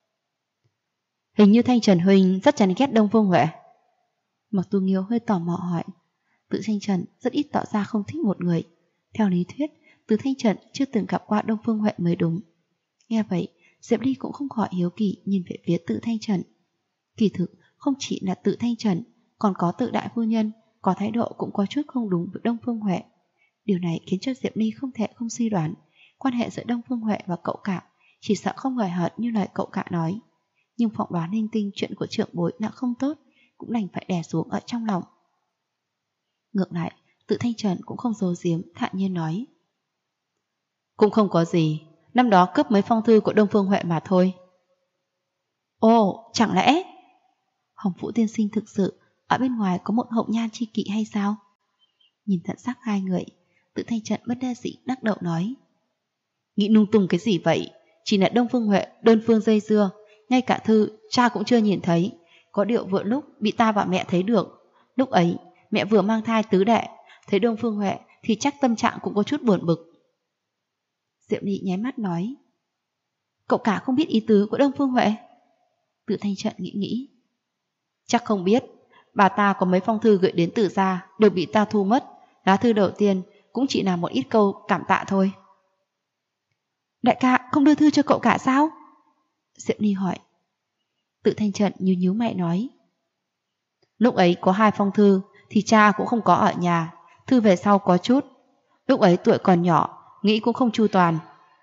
Hình như Thanh Trần huynh rất chán ghét Đông Phương Huệ. Mặc Tu Nghiêu hơi tò mò hỏi. Tự Thanh Trần rất ít tỏ ra không thích một người. Theo lý thuyết, Từ Thanh Trần chưa từng gặp qua Đông Phương Huệ mới đúng. Nghe vậy, Diệp Ly cũng không khỏi hiếu kỳ nhìn về phía Tự Thanh Trần. Kỳ thực, không chỉ là Tự Thanh Trần, còn có Tự đại phu nhân, có thái độ cũng có chút không đúng với Đông Phương Huệ. Điều này khiến cho Diệp Ly không thể không suy đoán, quan hệ giữa Đông Phương Huệ và cậu cả chỉ sợ không hời hợt như lời cậu cả nói. Nhưng phỏng đoán linh tinh chuyện của trưởng bối đã không tốt, cũng đành phải đè xuống ở trong lòng. Ngược lại, Tự Thanh Trần cũng không giấu giếm, thản nhiên nói. Cũng không có gì, năm đó cướp mấy phong thư của Đông Phương Huệ mà thôi. Ồ, chẳng lẽ Hồng Vũ tiên sinh thực sự ở bên ngoài có một hậu nhan chi kỵ hay sao? Nhìn tận sắc hai người, Tự Thanh Trần bất đa dĩ đắc đậu nói. Nghĩ lung tung cái gì vậy? chỉ là Đông Phương Huệ đơn phương dây dưa, ngay cả thư cha cũng chưa nhìn thấy. Có điều vừa lúc bị ta và mẹ thấy được. Lúc ấy mẹ vừa mang thai tứ đệ, thấy Đông Phương Huệ thì chắc tâm trạng cũng có chút buồn bực. Diệu Ly nháy mắt nói, cậu cả không biết ý tứ của Đông Phương Huệ? Tự Thanh Trận nghĩ. Chắc không biết, bà ta có mấy phong thư gửi đến từ gia đều bị ta thu mất. Lá thư đầu tiên cũng chỉ là một ít câu cảm tạ thôi. Đại ca không đưa thư cho cậu cả sao? Diệu Ly hỏi. Tự Thanh Trận nhíu mày nói, lúc ấy có 2 phong thư thì cha cũng không có ở nhà, thư về sau có chút. Lúc ấy tuổi còn nhỏ, nghĩ cũng không chu toàn.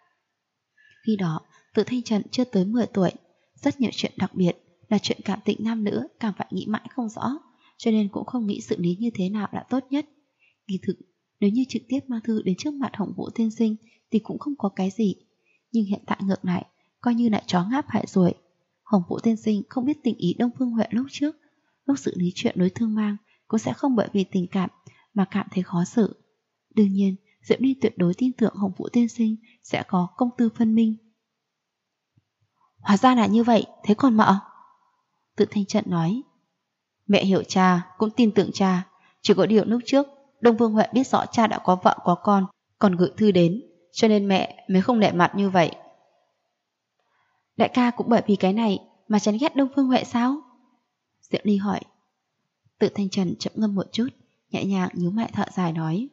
Khi đó Tự Thanh Trận chưa tới 10 tuổi, rất nhiều chuyện đặc biệt là chuyện cảm tình nam nữ càng phải nghĩ mãi không rõ, cho nên cũng không nghĩ xử lý như thế nào là tốt nhất. Kỳ thực nếu như trực tiếp mang thư đến trước mặt Hồng Vũ tiên sinh thì cũng không có cái gì, nhưng hiện tại ngược lại coi như lại chó ngáp hại ruồi. Hồng Vũ tiên sinh không biết tình ý Đông Phương Huệ lúc trước, lúc xử lý chuyện đối thương mang cũng sẽ không bởi vì tình cảm mà cảm thấy khó xử. Đương nhiên Diệu Ly tuyệt đối tin tưởng Hồng Vũ tiên sinh sẽ có công tư phân minh. Hóa ra là như vậy, thế còn mợ? Tự Thanh Trận nói, mẹ hiểu cha, cũng tin tưởng cha, chỉ có điều lúc trước Đông Phương Huệ biết rõ cha đã có vợ có con, còn gửi thư đến, cho nên mẹ mới không nể mặt như vậy. Đại ca cũng bởi vì cái này mà chán ghét Đông Phương Huệ sao? Diệu Ly hỏi. Tự Thanh Trần chậm ngâm một chút, nhẹ nhàng nhíu mày thở dài nói,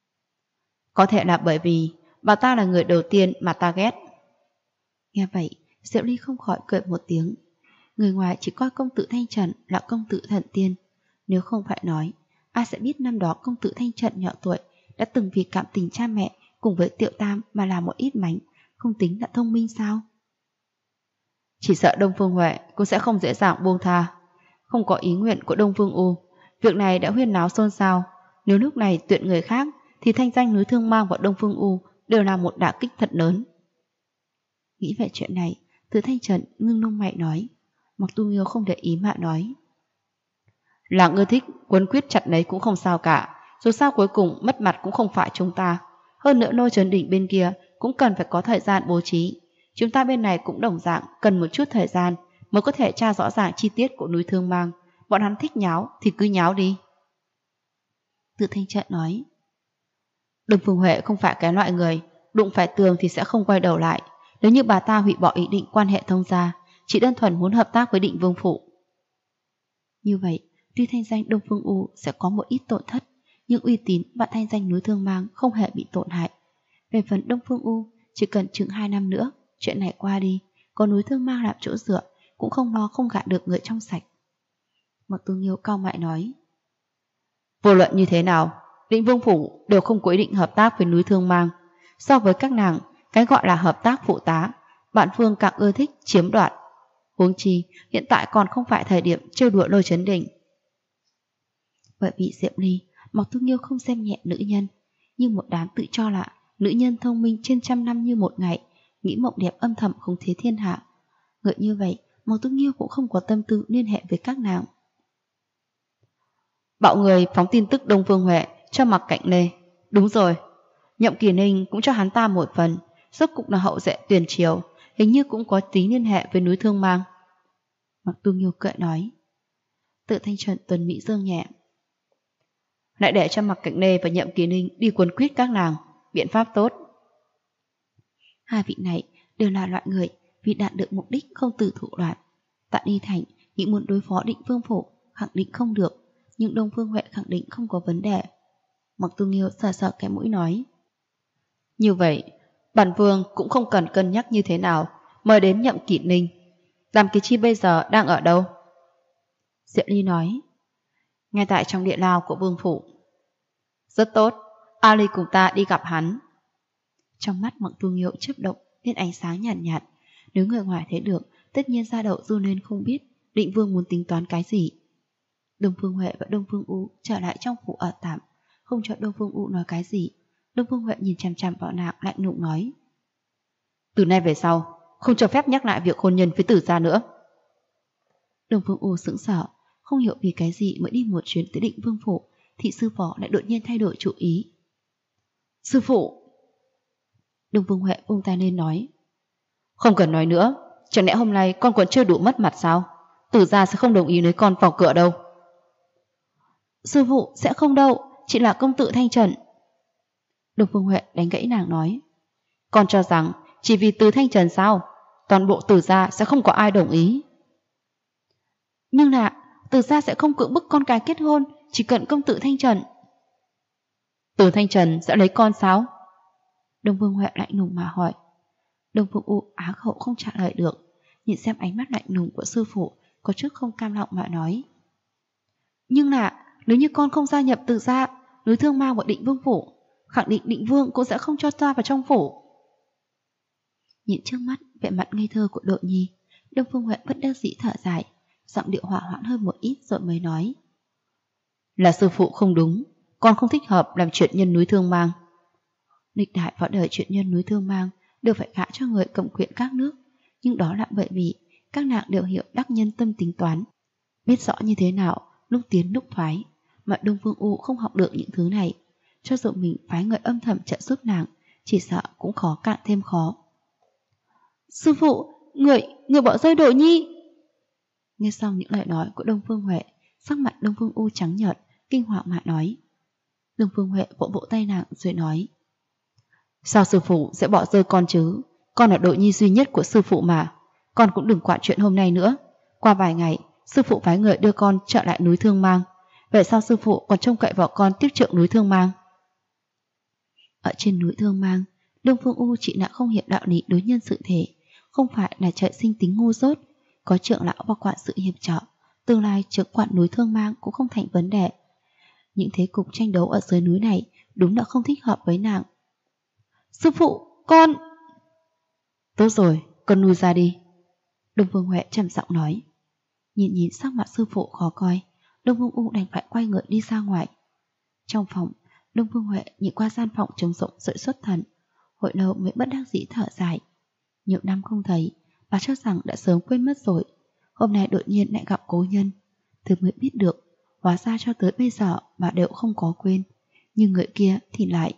có thể là bởi vì bà ta là người đầu tiên mà ta ghét. Nghe vậy Diệu Ly không khỏi cười một tiếng. Người ngoài chỉ coi công tử Thanh Trần là công tử thần tiên, nếu không phải nói, ai sẽ biết năm đó công tử Thanh Trần nhỏ tuổi đã từng vì cảm tình cha mẹ cùng với Tiểu Tam mà làm một ít mánh, không tính là thông minh sao? Chỉ sợ Đông Phương Huệ cũng sẽ không dễ dàng buông tha. Không có ý nguyện của Đông Phương U, việc này đã huyên náo xôn xao. Nếu lúc này tuyển người khác thì thanh danh núi Thương Mang và Đông Phương U đều là một đả kích thật lớn. Nghĩ về chuyện này, Từ Thanh Trần ngưng lông mày nói. Mặc Tu Nghiêu không để ý mà nói, là ngươi thích quấn quyết chặt lấy cũng không sao cả, dù sao cuối cùng mất mặt cũng không phải chúng ta. Hơn nữa Lôi Trấn Đỉnh bên kia cũng cần phải có thời gian bố trí. Chúng ta bên này cũng đồng dạng cần một chút thời gian mới có thể tra rõ ràng chi tiết của núi Thương Mang. Bọn hắn thích nháo thì cứ nháo đi. Từ Thanh Trận nói, Đông Phương Huệ không phải cái loại người đụng phải tường thì sẽ không quay đầu lại. Nếu như bà ta hủy bỏ ý định quan hệ thông gia, chỉ đơn thuần muốn hợp tác với Định Vương Phủ. Như vậy, tuy thanh danh Đông Phương U sẽ có một ít tổn thất, nhưng uy tín và thanh danh núi Thương Mang không hề bị tổn hại. Về phần Đông Phương U, chỉ cần chừng 2 năm nữa, chuyện này qua đi, có núi Thương Mang làm chỗ dựa, cũng không lo không gạt được người trong sạch. Mặc Tu Nghiêu cau mày nói, vô luận như thế nào, Định Vương Phủ đều không có ý định hợp tác với núi Thương Mang. So với các nàng, cái gọi là hợp tác phụ tá, bạn Phương càng ưa thích chiếm đoạt. Huống chi, hiện tại còn không phải thời điểm trêu đùa Lôi Trấn Đỉnh. Bởi vì Diệm Ly, Mặc Tu Nghiêu không xem nhẹ nữ nhân, nhưng một đám tự cho là nữ nhân thông minh trên 100 năm như một ngày, nghĩ mộng đẹp âm thầm không thế thiên hạ. Ngợi như vậy, Mặc Tu Nghiêu cũng không có tâm tư liên hệ với các nàng. Bảo người phóng tin tức Đông Phương Huệ cho Mặc Cạnh Lê. Đúng rồi, Nhậm Kỳ Ninh cũng cho hắn ta một phần, rốt cục là hậu duệ Tuyền Triều, hình như cũng có tí liên hệ với núi Thương Mang. Mặc Tu Nghiêu cười nói. Tự Thanh Trần tuần mỹ dương nhẹ, lại để cho Mặc Cạnh Lê và Nhậm Kỳ Ninh đi quấn quýt các nàng, biện pháp tốt. Hai vị này đều là loại người vì đạt được mục đích không từ thủ đoạn. Tạ Ni Thành nghĩ muốn đối phó Định Vương Phủ khẳng định không được, nhưng Đông Phương Huệ khẳng định không có vấn đề. Mặc Tu Nghiêu sờ sờ cái mũi nói, như vậy bản vương cũng không cần cân nhắc như thế nào mời đến Nhậm Kỳ Ninh. Đàm Kỳ Chi bây giờ đang ở đâu? Diệu Ly nói, ngay tại trong địa lao của Vương Phủ. Rất tốt, Ali cùng ta đi gặp hắn. Trong mắt Mặc Tu Nghiêu chớp động lên ánh sáng nhàn nhạt. Nếu người ngoài thấy được, tất nhiên da đầu run lên không biết Định Vương muốn tính toán cái gì. Đông Phương Huệ và Đông Phương U trở lại trong phủ ở tạm, không cho Đông Phương U nói cái gì. Đông Phương Huệ nhìn chằm chằm vào nàng lạnh lùng nói, từ nay về sau không cho phép nhắc lại việc hôn nhân với Tử gia nữa. Đông Phương U sững sờ, không hiểu vì cái gì mới đi một chuyến tới Định Vương Phủ thì sư phó lại đột nhiên thay đổi chủ ý. Sư phụ! Đông Phương Huệ vung tay lên nói, Không cần nói nữa, chẳng lẽ hôm nay con còn chưa đủ mất mặt sao? Tử gia sẽ không đồng ý lấy con vào cửa đâu. Sư phụ sẽ không đâu, chỉ là công tử Thanh Trần. Đông Phương Huệ đánh gãy nàng nói. Con cho rằng chỉ vì từ Thanh Trần sao? Toàn bộ Tử gia sẽ không có ai đồng ý. Nhưng là Tử gia sẽ không cưỡng bức con cái kết hôn, chỉ cần công tử Thanh Trần. Từ Thanh Trần sẽ lấy con sao? Đông Phương Huệ lạnh lùng mà hỏi. Đông Phương U á khẩu không trả lời được, nhìn xem ánh mắt lạnh lùng của sư phụ, có chút không cam lòng mà nói. Nhưng là nếu như con không gia nhập Từ gia, núi Thương Mang của Định Vương phủ, khẳng định Định Vương cũng sẽ không cho ta vào trong phủ. Nhìn trước mắt vẻ mặt ngây thơ của Độ Nhi, Đông Phương Huệ bất đắc dĩ thở dài, giọng điệu hỏa hoãn hơn một ít rồi mới nói. Là sư phụ không đúng, con không thích hợp làm chuyện nhân núi Thương Mang. Lịch đại võ đời chuyện nhân núi Thương Mang đều phải gả cho người cầm quyền các nước, nhưng đó là bởi vì các nàng đều hiểu đắc nhân tâm tính toán, biết rõ như thế nào lúc tiến lúc thoái, mà Đông Phương U không học được những thứ này. Cho dù mình phái người âm thầm trợ giúp nàng, chỉ sợ cũng khó càng thêm khó. Sư phụ, người bỏ rơi Đồ Nhi. Nghe xong những lời nói của Đông Phương Huệ, sắc mặt Đông Phương U trắng nhợt, kinh hoàng mà nói. Đông Phương Huệ vỗ vỗ tay nàng rồi nói. Sao sư phụ sẽ bỏ rơi con chứ? Con là Đồ Nhi duy nhất của sư phụ mà. Con cũng đừng quản chuyện hôm nay nữa. Qua vài ngày, sư phụ phái người đưa con trở lại núi Thương Mang. Vậy sao sư phụ còn trông cậy vào con tiếp trượng núi Thương Mang? Ở trên núi Thương Mang, Đông Phương U chỉ đã không hiểu đạo lý đối nhân sự thể, không phải là trời sinh tính ngu dốt, có trưởng lão và quản sự hiệp trợ, tương lai trưởng quản núi Thương Mang cũng không thành vấn đề. Những thế cục tranh đấu ở dưới núi này đúng là không thích hợp với nàng. Sư phụ, con... Tốt rồi, con nuôi ra đi. Đông Phương Huệ trầm giọng nói. Nhìn sắc mặt sư phụ khó coi, Đông Phương U đành phải quay người đi ra ngoài. Trong phòng, Đông Phương Huệ nhìn qua gian phòng trống rỗng rồi xuất thần, hồi lâu mới bất đắc dĩ thở dài. Nhiều năm không thấy, bà cho rằng đã sớm quên mất rồi. Hôm nay đột nhiên lại gặp cố nhân, từ mới biết được, hóa ra cho tới bây giờ bà đều không có quên, nhưng người kia thì lại.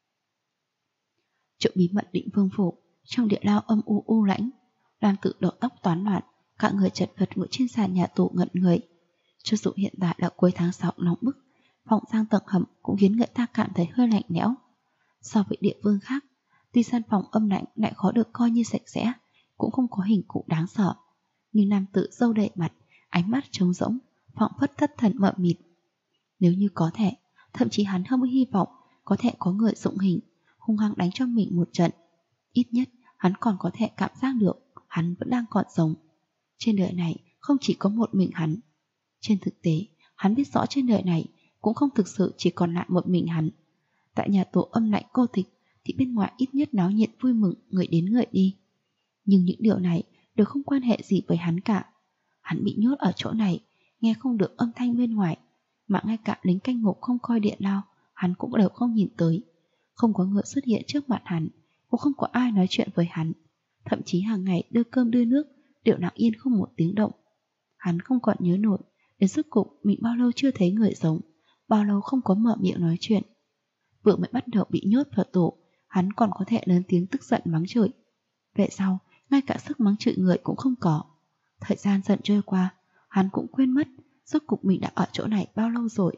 Chỗ bí mật Định Vương phủ, trong địa lao âm u lãnh, Lam Tự đầu tóc toán loạn, cả người chật vật ngồi trên sàn nhà tù ngẩn người. Cho dù hiện tại là cuối tháng 6 nóng bức, phòng giang tầng hầm cũng khiến người ta cảm thấy hơi lạnh lẽo. So với địa phương khác, tuy gian phòng âm lạnh lại khó được coi như sạch sẽ, cũng không có hình cụ đáng sợ, nhưng Nam Tự râu đầy mặt, ánh mắt trống rỗng, phảng phất thất thần mờ mịt. Nếu như có thể, thậm chí hắn không hy vọng có thể có người dụng hình hung hăng đánh cho mình một trận. Ít nhất hắn còn có thể cảm giác được hắn vẫn đang còn sống. Trên đời này không chỉ có một mình hắn. Trên thực tế, hắn biết rõ trên đời này cũng không thực sự chỉ còn lại một mình hắn. Tại nhà tù âm lạnh cô tịch thì bên ngoài ít nhất náo nhiệt vui mừng, người đến người đi. Nhưng những điều này đều không quan hệ gì với hắn cả. Hắn bị nhốt ở chỗ này, nghe không được âm thanh bên ngoài, mà ngay cả lính canh ngục không coi điện lao hắn cũng đều không nhìn tới. Không có người xuất hiện trước mặt hắn, cũng không có ai nói chuyện với hắn. Thậm chí hàng ngày đưa cơm đưa nước đều lặng yên không một tiếng động. Hắn không còn nhớ nổi đến rốt cục mình bao lâu chưa thấy người sống, bao lâu không có mở miệng nói chuyện. Vừa mới bắt đầu bị nhốt vào tù, hắn còn có thể lớn tiếng tức giận mắng chửi. Về sau, ngay cả sức mắng chửi người cũng không có. Thời gian dần trôi qua, hắn cũng quên mất rốt cục mình đã ở chỗ này bao lâu rồi.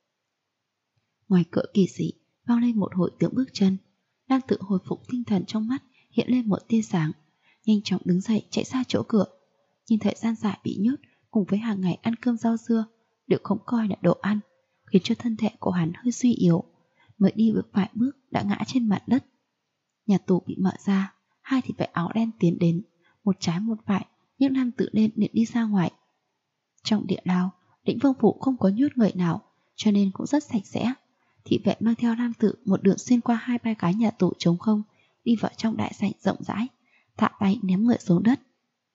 Ngoài cửa kỳ sĩ vang lên một hồi tiếng bước chân. Đang tự hồi phục tinh thần, trong mắt hiện lên một tia sáng, nhanh chóng đứng dậy chạy ra chỗ cửa. Nhìn thời gian dài bị nhốt cùng với hàng ngày ăn cơm rau dưa đều không coi là đồ ăn, khiến cho thân thể của hắn hơi suy yếu. Mới đi được vài bước đã ngã trên mặt đất. Nhà tù bị mở ra, hai thị vệ áo đen tiến đến, một trái một phải, những nam tự lên liền đi ra ngoài. Trong địa lao, Định Vương phủ không có nhốt người nào, cho nên cũng rất sạch sẽ. Thị vệ mang theo nam tự một đường xuyên qua hai ba cái nhà tù trống không, đi vào trong đại sảnh rộng rãi, thả tay ném người xuống đất.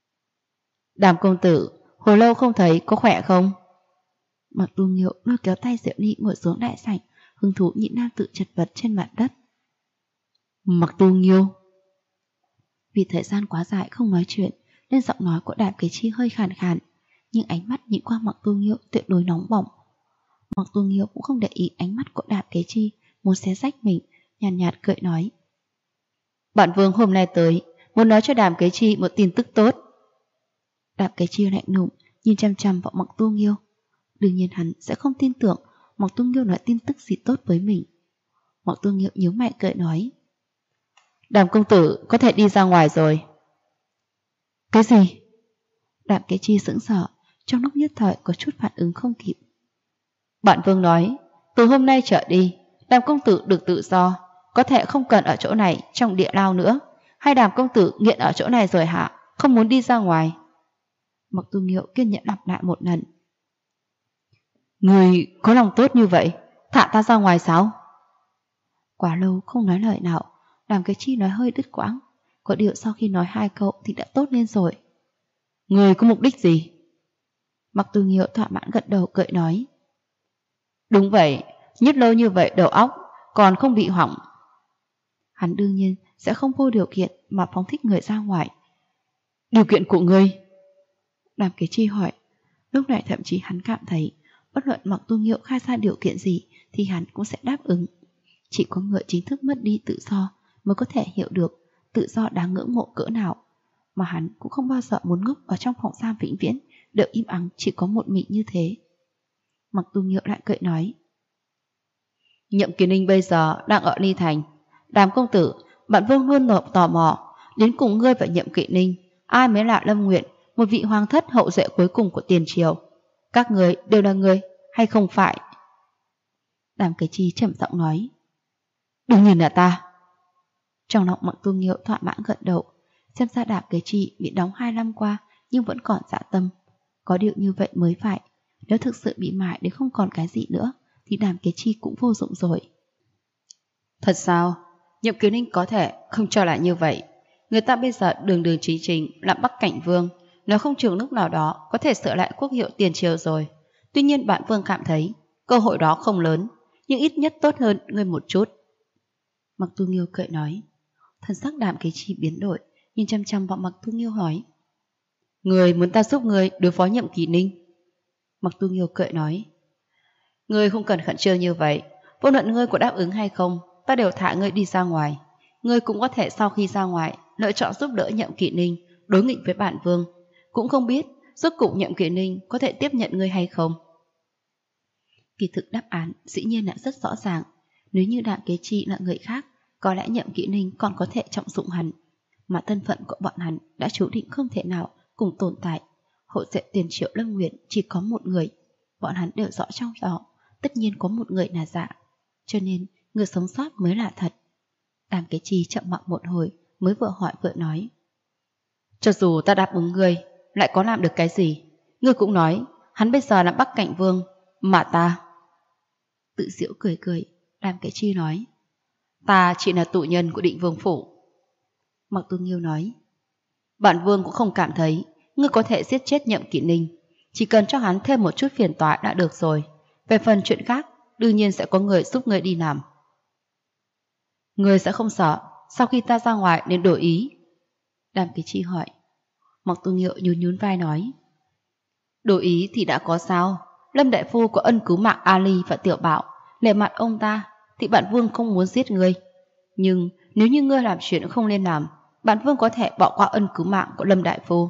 Đàm công tử, hồi lâu không thấy, có khỏe không? Mặc Tu Nghiêu lôi kéo tay Diệu Ly ngồi xuống đại sảnh, hứng thú nhìn nam tự chật vật trên mặt đất. Mặc Tu Nghiêu. Vì thời gian quá dài không nói chuyện, nên giọng nói của Đàm Kế Chi hơi khàn khàn, nhưng ánh mắt nhìn qua Mặc Tu Nghiêu tuyệt đối nóng bỏng. Mặc Tu Nghiêu cũng không để ý ánh mắt của Đàm Kế Chi muốn xé rách mình, nhàn nhạt cười nói: Bản vương hôm nay tới muốn nói cho Đàm Kế Chi một tin tức tốt. Đàm Kế Chi lạnh lùng nhìn chăm chăm vào Mạc Tu Nghiêu. Đương nhiên hắn sẽ không tin tưởng Mạc Tu Nghiêu nói tin tức gì tốt với mình. Mạc Tu Nghiêu nhíu mày cười nói: Đàm công tử có thể đi ra ngoài rồi. Cái gì? Đàm Kế Chi sững sờ, trong lúc nhất thời có chút phản ứng không kịp. Bạn Vương nói, từ hôm nay trở đi, Đàm công tử được tự do, có thể không cần ở chỗ này trong địa lao nữa. Hay Đàm công tử nghiện ở chỗ này rồi hả? Không muốn đi ra ngoài? Mạc Tu Nghiêu kiên nhẫn lặp lại một lần. Người có lòng tốt như vậy, thả ta ra ngoài sao? Quá lâu không nói lời nào, Đàm Kế Chi nói hơi đứt quãng. Có điều sau khi nói hai câu thì đã tốt lên rồi. Người có mục đích gì? Mạc Tu Nghiêu thỏa mãn gật đầu cười nói: Đúng vậy, nhất lâu như vậy đầu óc còn không bị hỏng. Hắn đương nhiên sẽ không vô điều kiện mà phóng thích người ra ngoài. Điều kiện của ngươi? Đàm Kế Chi hỏi. Lúc này thậm chí hắn cảm thấy bất luận Mạc Tu Nghiêu khai ra điều kiện gì thì hắn cũng sẽ đáp ứng. Chỉ có người chính thức mất đi tự do mới có thể hiểu được tự do đáng ngưỡng mộ cỡ nào. Mà hắn cũng không bao giờ muốn ngốc ở trong phòng giam vĩnh viễn, đợi im ắng chỉ có một mình như thế. Mạc Tu Nghiêu lại cười nói: Nhậm Kỳ Ninh bây giờ đang ở Ly Thành. Đàm công tử, bạn Vương luôn tò mò đến cùng ngươi và Nhậm Kỳ Ninh ai mới là Lâm Nguyện, một vị hoàng thất hậu duệ cuối cùng của tiền triều. Các người đều là người hay không phải? Đàm Kế Chi trầm giọng nói: Đương nhiên là ta. Trong lòng Mạc Tu Nghiêu thỏa mãn gật đầu. Xem ra Đàm Kế Chi bị đóng 2 năm qua nhưng vẫn còn dạ tâm. Có điều như vậy mới phải. Nếu thực sự bị mài đến không còn cái gì nữa thì Đàm Kế Chi cũng vô dụng rồi. Thật sao? Nhậm Kỳ Ninh có thể không cho lại như vậy. Người ta bây giờ đường đường chính chính là Bắc Cảnh Vương, nếu không chừng lúc nào đó có thể sửa lại quốc hiệu tiền triều rồi. Tuy nhiên bạn Vương cảm thấy cơ hội đó không lớn, nhưng ít nhất tốt hơn ngươi một chút. Mạc Tu Nghiêu cười nói. Thần sắc Đàm Kế Chi biến đổi, nhìn chăm chăm vào Mạc Tu Nghiêu hỏi: Người muốn ta giúp người đối phó Nhậm Kỳ Ninh? Mạc Tu Nghiêu cười nói: Ngươi không cần khẩn trương như vậy. Vô luận ngươi có đáp ứng hay không, ta đều thả ngươi đi ra ngoài. Ngươi cũng có thể sau khi ra ngoài lựa chọn giúp đỡ Nhậm Kỳ Ninh đối nghịch với bản Vương. Cũng không biết rốt cục Nhậm Kỳ Ninh có thể tiếp nhận ngươi hay không. Kỳ thực đáp án dĩ nhiên là rất rõ ràng. Nếu như Đàm Kế Chi là người khác, có lẽ Nhậm Kỳ Ninh còn có thể trọng dụng hắn. Mà thân phận của bọn hắn đã chú định không thể nào cùng tồn tại. Hậu duệ tiền triệu Lâm Nguyện chỉ có một người. Bọn hắn đều rõ trong đó, tất nhiên có một người là giả. Cho nên người sống sót mới là thật. Đàm Kế Chi chậm mặc một hồi mới vừa hỏi vừa nói: Cho dù ta đáp ứng ngươi, lại có làm được cái gì? Ngươi cũng nói hắn bây giờ là Bắc Cảnh Vương, mà ta... Tự giễu cười cười, Đàm Kế Chi nói: Ta chỉ là tù nhân của Định Vương phủ. Mạc Tu Nghiêu nói: Bản Vương cũng không cảm thấy ngươi có thể giết chết Nhậm Kỳ Ninh, chỉ cần cho hắn thêm một chút phiền toái đã được rồi. Về phần chuyện khác, đương nhiên sẽ có người giúp ngươi đi làm. Ngươi sẽ không sợ sau khi ta ra ngoài nên đổi ý? Đàm Kế Chi hỏi. Mạc Tu Nghiêu nhún nhún vai nói: Đổi ý thì đã có sao? Lâm đại phu có ân cứu mạng Ali và Tiểu Bảo, lệ mặt ông ta thì bản Vương không muốn giết ngươi. Nhưng nếu như ngươi làm chuyện không nên làm, bản Vương có thể bỏ qua ân cứu mạng của Lâm đại phu.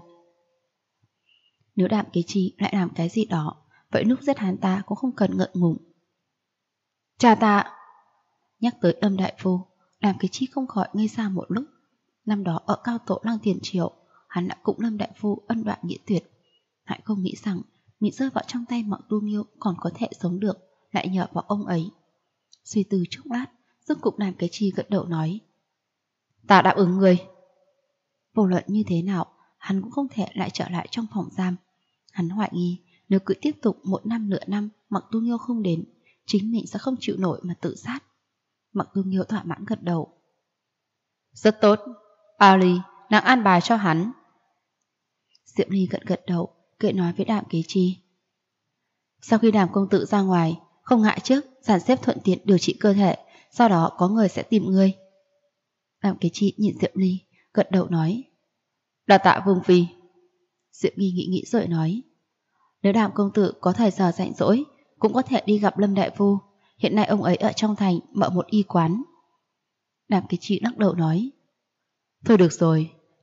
Nếu Đàm Kế Chi lại làm cái gì đó, vậy lúc giết hắn ta cũng không cần ngượng ngùng. Cha ta... Nhắc tới Lâm đại phu, Đàm Kế Chi không khỏi ngây ra một lúc. Năm đó ở cao tổ Lăng Tiền Triều, hắn đã cùng Lâm đại phu ân đoạn nghĩa tuyệt. Lại không nghĩ rằng mình rơi vào trong tay Mạc Tu Nghiêu còn có thể sống được, lại nhờ vào ông ấy. Suy tư chốc lát, rốt cục Đàm Kế Chi gật đầu nói: Ta đáp ứng ngươi. Vô luận như thế nào, hắn cũng không thể lại trở lại trong phòng giam. Hắn hoài nghi nếu cứ tiếp tục 1 năm nửa năm Mạc Tu Nghiêu không đến, chính mình sẽ không chịu nổi mà tự sát. Mạc Tu Nghiêu thỏa mãn gật đầu. Rất tốt, Ali, nàng an bài cho hắn. Diệm Ly gật đầu, cười nói với Đàm Kế Chi: Sau khi Đàm công tử ra ngoài, không ngại trước dàn xếp thuận tiện điều trị cơ thể, sau đó có người sẽ tìm ngươi. Đàm Kế Chi nhìn Diệm Ly, gật đầu nói: Đa tạ Vương phi. Diệm Ly nghĩ rồi nói: Nếu Đàm công tử có thời giờ rảnh rỗi, cũng có thể đi gặp Lâm đại phu. Hiện nay ông ấy ở trong thành mở một y quán. Đàm Kế Chi lắc đầu nói: Thôi được rồi,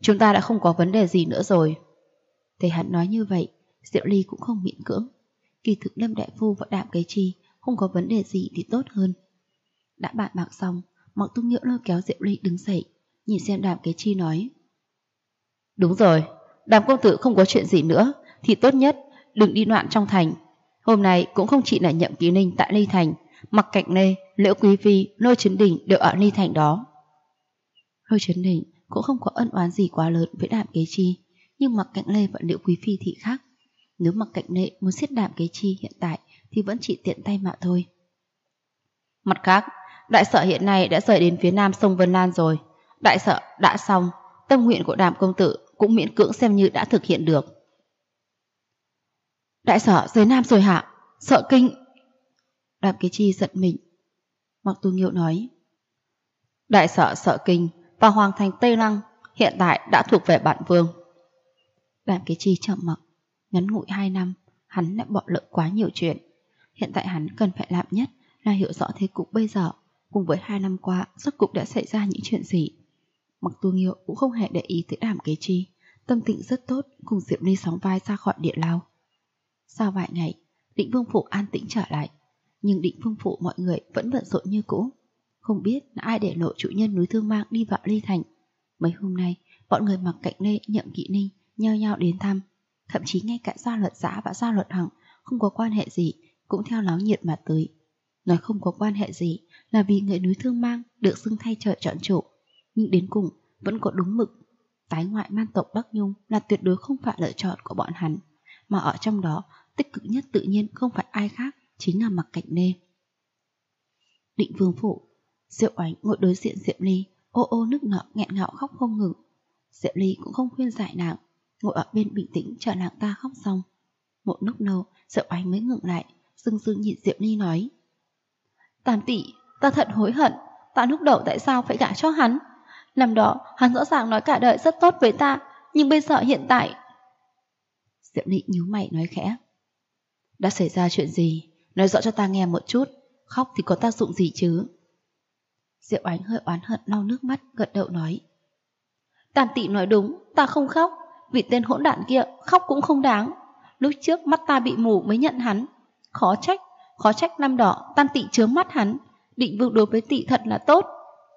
chúng ta đã không có vấn đề gì nữa rồi. Thấy hắn nói như vậy, Diệu Ly cũng không miễn cưỡng. Kỳ thực Lâm đại phu và Đạm Kế Chi không có vấn đề gì thì tốt hơn. Đã bàn bạc xong, Mạc Tu Nghiễu lôi kéo Diệu Ly đứng dậy, nhìn xem Đạm Kế Chi nói: đúng rồi, Đàm công tử không có chuyện gì nữa thì tốt nhất đừng đi loạn trong thành. Hôm nay cũng không chỉ là Nhậm Kỳ Ninh tại Ly Thành, Mặc Cạnh Lê, Liễu Quý Phi, Lôi Chấn Đình đều ở Ly Thành đó. Lôi Chấn Đình cũng không có ân oán gì quá lớn với Đạm Kế Chi, nhưng Mặc Cạnh Lê và Liễu Quý Phi thì khác. Nếu Mặc Cạnh Lê muốn giết Đạm Kế Chi hiện tại thì vẫn chỉ tiện tay mà thôi. Mặt khác, đại sở hiện nay đã rời đến phía nam sông Vân Lan rồi. Đại sở đã xong, tâm nguyện của Đàm công tử cũng miễn cưỡng xem như đã thực hiện được. Đại sở rời nam rồi hả? Sợ kinh. Đàm Kế Chi giận mình. Mạc Tu Nghiễu nói: đại sở Sợ Kinh và hoàng thành Tây Lăng hiện tại đã thuộc về bản vương. Đàm Kế Chi trầm mặc. Ngắn ngủi 2 năm, hắn đã bỏ lỡ quá nhiều chuyện. Hiện tại hắn cần phải làm nhất là hiểu rõ thế cục bây giờ, cùng với 2 năm qua rốt cục đã xảy ra những chuyện gì. Mạc Tu Nghiễu cũng không hề để ý tới Đàm Kế Chi, tâm tình rất tốt, cùng Diệp Ly sóng vai ra khỏi địa lao. Sau vài ngày, Định Vương phủ an tĩnh trở lại, nhưng Định Vương phủ mọi người vẫn bận rộn như cũ. Không biết là ai để lộ chủ nhân núi Thương Mang đi vào Ly Thành. Mấy hôm nay, bọn người Mặc Cạnh Lê, Nhậm Kỵ Ninh nhao nhao đến thăm, thậm chí ngay cả Gia Luật Giã và Gia Luật Hằng không có quan hệ gì cũng theo náo nhiệt mà tới. Nói không có quan hệ gì là vì người núi Thương Mang được xưng thay trời chọn chủ, nhưng đến cùng vẫn có đúng mực. Tái ngoại man tộc Bắc Nhung là tuyệt đối không phải lựa chọn của bọn hắn, mà ở trong đó tích cực nhất tự nhiên không phải ai khác, chính là Mặc Cạnh Lê. Định Vương phủ, Diệu Oánh ngồi đối diện Diệp Ly, ô ô nức nở nghẹn ngào khóc không ngừng. Diệp Ly cũng không khuyên giải nàng, ngồi ở bên bình tĩnh chờ nàng ta khóc xong. Một lúc lâu, Diệu Oánh mới ngừng lại, dưng dưng nhìn Diệp Ly nói: Tam tỷ, ta thật hối hận, ta lúc đầu tại sao phải gả cho hắn? Năm đó hắn rõ ràng nói cả đời rất tốt với ta, nhưng bây giờ hiện tại... Diệp Ly nhíu mày nói khẽ: đã xảy ra chuyện gì? Nói rõ cho ta nghe một chút, khóc thì có tác dụng gì chứ? Diệu Ánh hơi oán hận lau nước mắt, gật đầu nói: Tam tỷ nói đúng, ta không khóc, vì tên hỗn đản kia khóc cũng không đáng. Lúc trước mắt ta bị mù mới nhận hắn. Khó trách năm đó Tam tỷ chướng mắt hắn. Định Vương đối với tỷ thật là tốt.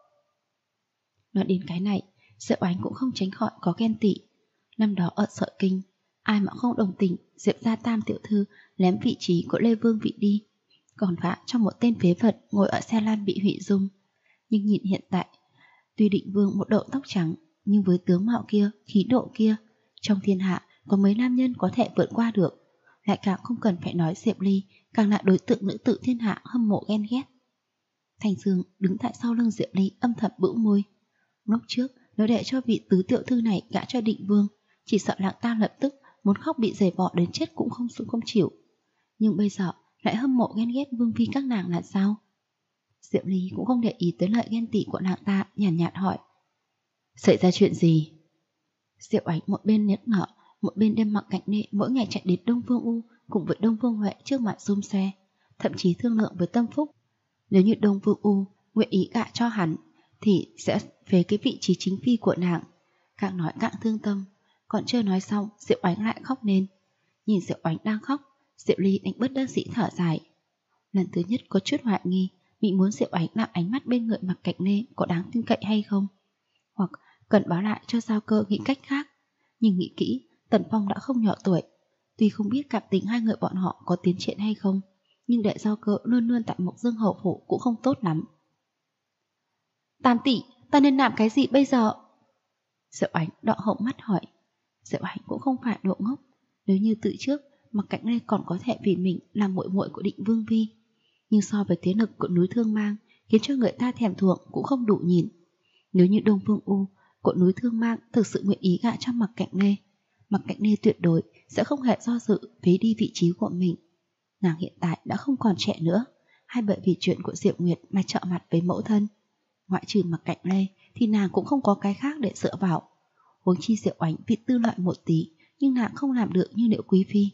Nói đến cái này, Diệu Ánh cũng không tránh khỏi có ghen tị. Năm đó ở Sợ Kinh, ai mà không đồng tình Diệp gia Tam tiểu thư lém vị trí của Lê Vương vị đi, còn gả cho một tên phế vật ngồi ở xe lan bị hủy dung. Nhưng nhìn hiện tại, tuy Định Vương một đầu tóc trắng, nhưng với tướng mạo kia, khí độ kia, trong thiên hạ có mấy nam nhân có thể vượt qua được. Lại càng không cần phải nói Diệp Ly, càng là đối tượng nữ tử thiên hạ hâm mộ ghen ghét. Thành Dương đứng tại sau lưng Diệp Ly âm thầm bĩu môi. Lúc trước nếu để cho vị tứ tiểu thư này gả cho Định Vương, chỉ sợ lạng ta lập tức muốn khóc bị giày vò đến chết cũng không chịu. Nhưng bây giờ lại hâm mộ ghen ghét Vương phi các nàng là sao? Diệp Ly cũng không để ý tới lời ghen tị của nàng ta, nhàn nhạt hỏi: xảy ra chuyện gì? Diệp Ánh một bên nức nở, một bên đem Mặc Cạnh Lê mỗi ngày chạy đến Đông Phương U cùng với Đông Phương Huệ trước mặt xôm xe, thậm chí thương lượng với Tâm Phúc, nếu như Đông Phương U nguyện ý gả cho hắn thì sẽ về cái vị trí chính phi của nàng. Càng nói càng thương tâm, còn chưa nói xong Diệp Ánh lại khóc lên. Nhìn Diệp Ánh đang khóc, Diệp Ly đánh bất đắc dĩ thở dài. Lần thứ nhất có chút hoài nghi mình muốn Diệp Ánh làm ánh mắt bên người Mặc Cạnh Lê có đáng tin cậy hay không, hoặc cần báo lại cho Giao Cơ nghĩ cách khác. Nhưng nghĩ kỹ, Tần Phong đã không nhỏ tuổi, tuy không biết cảm tình hai người bọn họ có tiến triển hay không, nhưng để Giao Cơ luôn luôn tại Mộc Dương Hầu phủ cũng không tốt lắm. Tam tỷ, ta nên làm cái gì bây giờ? Diệu Ánh đọ họng mắt hỏi. Diệu Ánh cũng không phải độ ngốc. Nếu như từ trước Mặc Cạnh Lê còn có thể vì mình làm muội muội của Định Vương Vi, nhưng so với thế lực của núi Thương Mang khiến cho người ta thèm thuồng cũng không đủ nhìn. Nếu như Đông Phương U của núi Thương Mang thực sự nguyện ý gả cho Mặc Cạnh Lê, Mặc Cạnh Lê tuyệt đối sẽ không hề do dự phế đi vị trí của mình. Nàng hiện tại đã không còn trẻ nữa, hay bởi vì chuyện của Diệu Nguyệt mà trợ mặt với mẫu thân. Ngoại trừ Mặc Cạnh Lê thì nàng cũng không có cái khác để dựa vào. Huống chi Diệu Ánh vì tư lợi một tí, nhưng nàng không làm được như Liễu Quý Phi.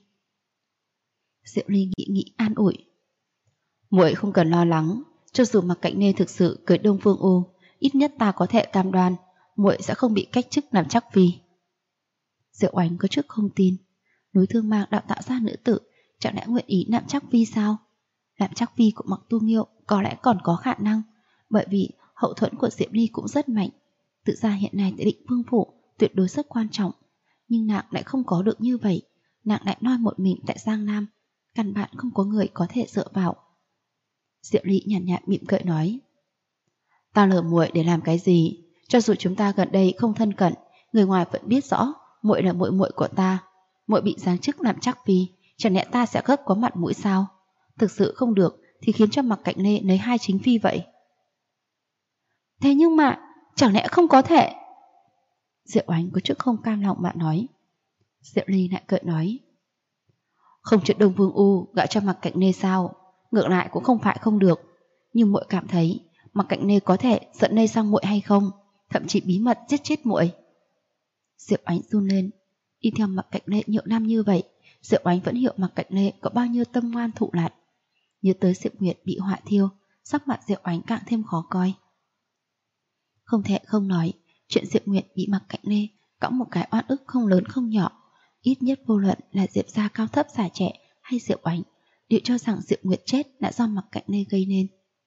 Diệu Ly nghĩ an ủi: muội không cần lo lắng, cho dù Mặc Cạnh Lê thực sự cưới Đông Phương U, ít nhất ta có thể cam đoan muội sẽ không bị cách chức làm chắc phi. Diệu Oánh có chút không tin. Núi Thương Mang đạo tạo ra nữ tử, chẳng lẽ nguyện ý làm chắc phi sao? Làm chắc phi của Mặc Tu Nghiêu có lẽ còn có khả năng, bởi vì hậu thuẫn của Diệp Ly cũng rất mạnh. Tự ra hiện nay tại Định Vương phủ tuyệt đối rất quan trọng, nhưng nàng lại không có được như vậy. Nàng lại noi một mình tại Giang Nam, căn bản không có người có thể dựa vào. Diệp Ly nhàn nhạt mỉm cười nói: ta lừa muội để làm cái gì? Cho dù chúng ta gần đây không thân cận, người ngoài vẫn biết rõ muội là muội muội của ta. Muội bị giáng chức làm chắc phi, chẳng lẽ ta sẽ gấp có mặt mũi sao? Thực sự không được thì khiến cho Mặc Cạnh Lê lấy hai chính phi vậy. Thế nhưng mà chẳng lẽ không có thể? Diệu Oánh có chút không cam lòng mà nói. Diệu Ly lại cười nói: không chuyện Đông Vương U gạo cho Mặc Cạnh Lê sao? Ngược lại cũng không phải không được, nhưng muội cảm thấy Mặc Cạnh Lê có thể dẫn Lê sang muội hay không, thậm chí bí mật giết chết muội. Diệu Oánh run lên. Đi theo Mặc Cạnh Lê nhiều năm như vậy, Diệu Oánh vẫn hiểu Mặc Cạnh Lê có bao nhiêu tâm ngoan thụ lạt. Nhớ tới Diệp Nguyệt bị họa thiêu, sắc mặt Diệu Oánh càng thêm khó coi. Không thể không nói, chuyện Diệp Nguyệt bị Mặc Cạnh Lê cõng một cái oan ức không lớn không nhỏ. Ít nhất vô luận là Diệp gia cao thấp già trẻ hay Diệu Oánh đều cho rằng Diệp Nguyệt chết đã do Mặc Cạnh Lê gây nên.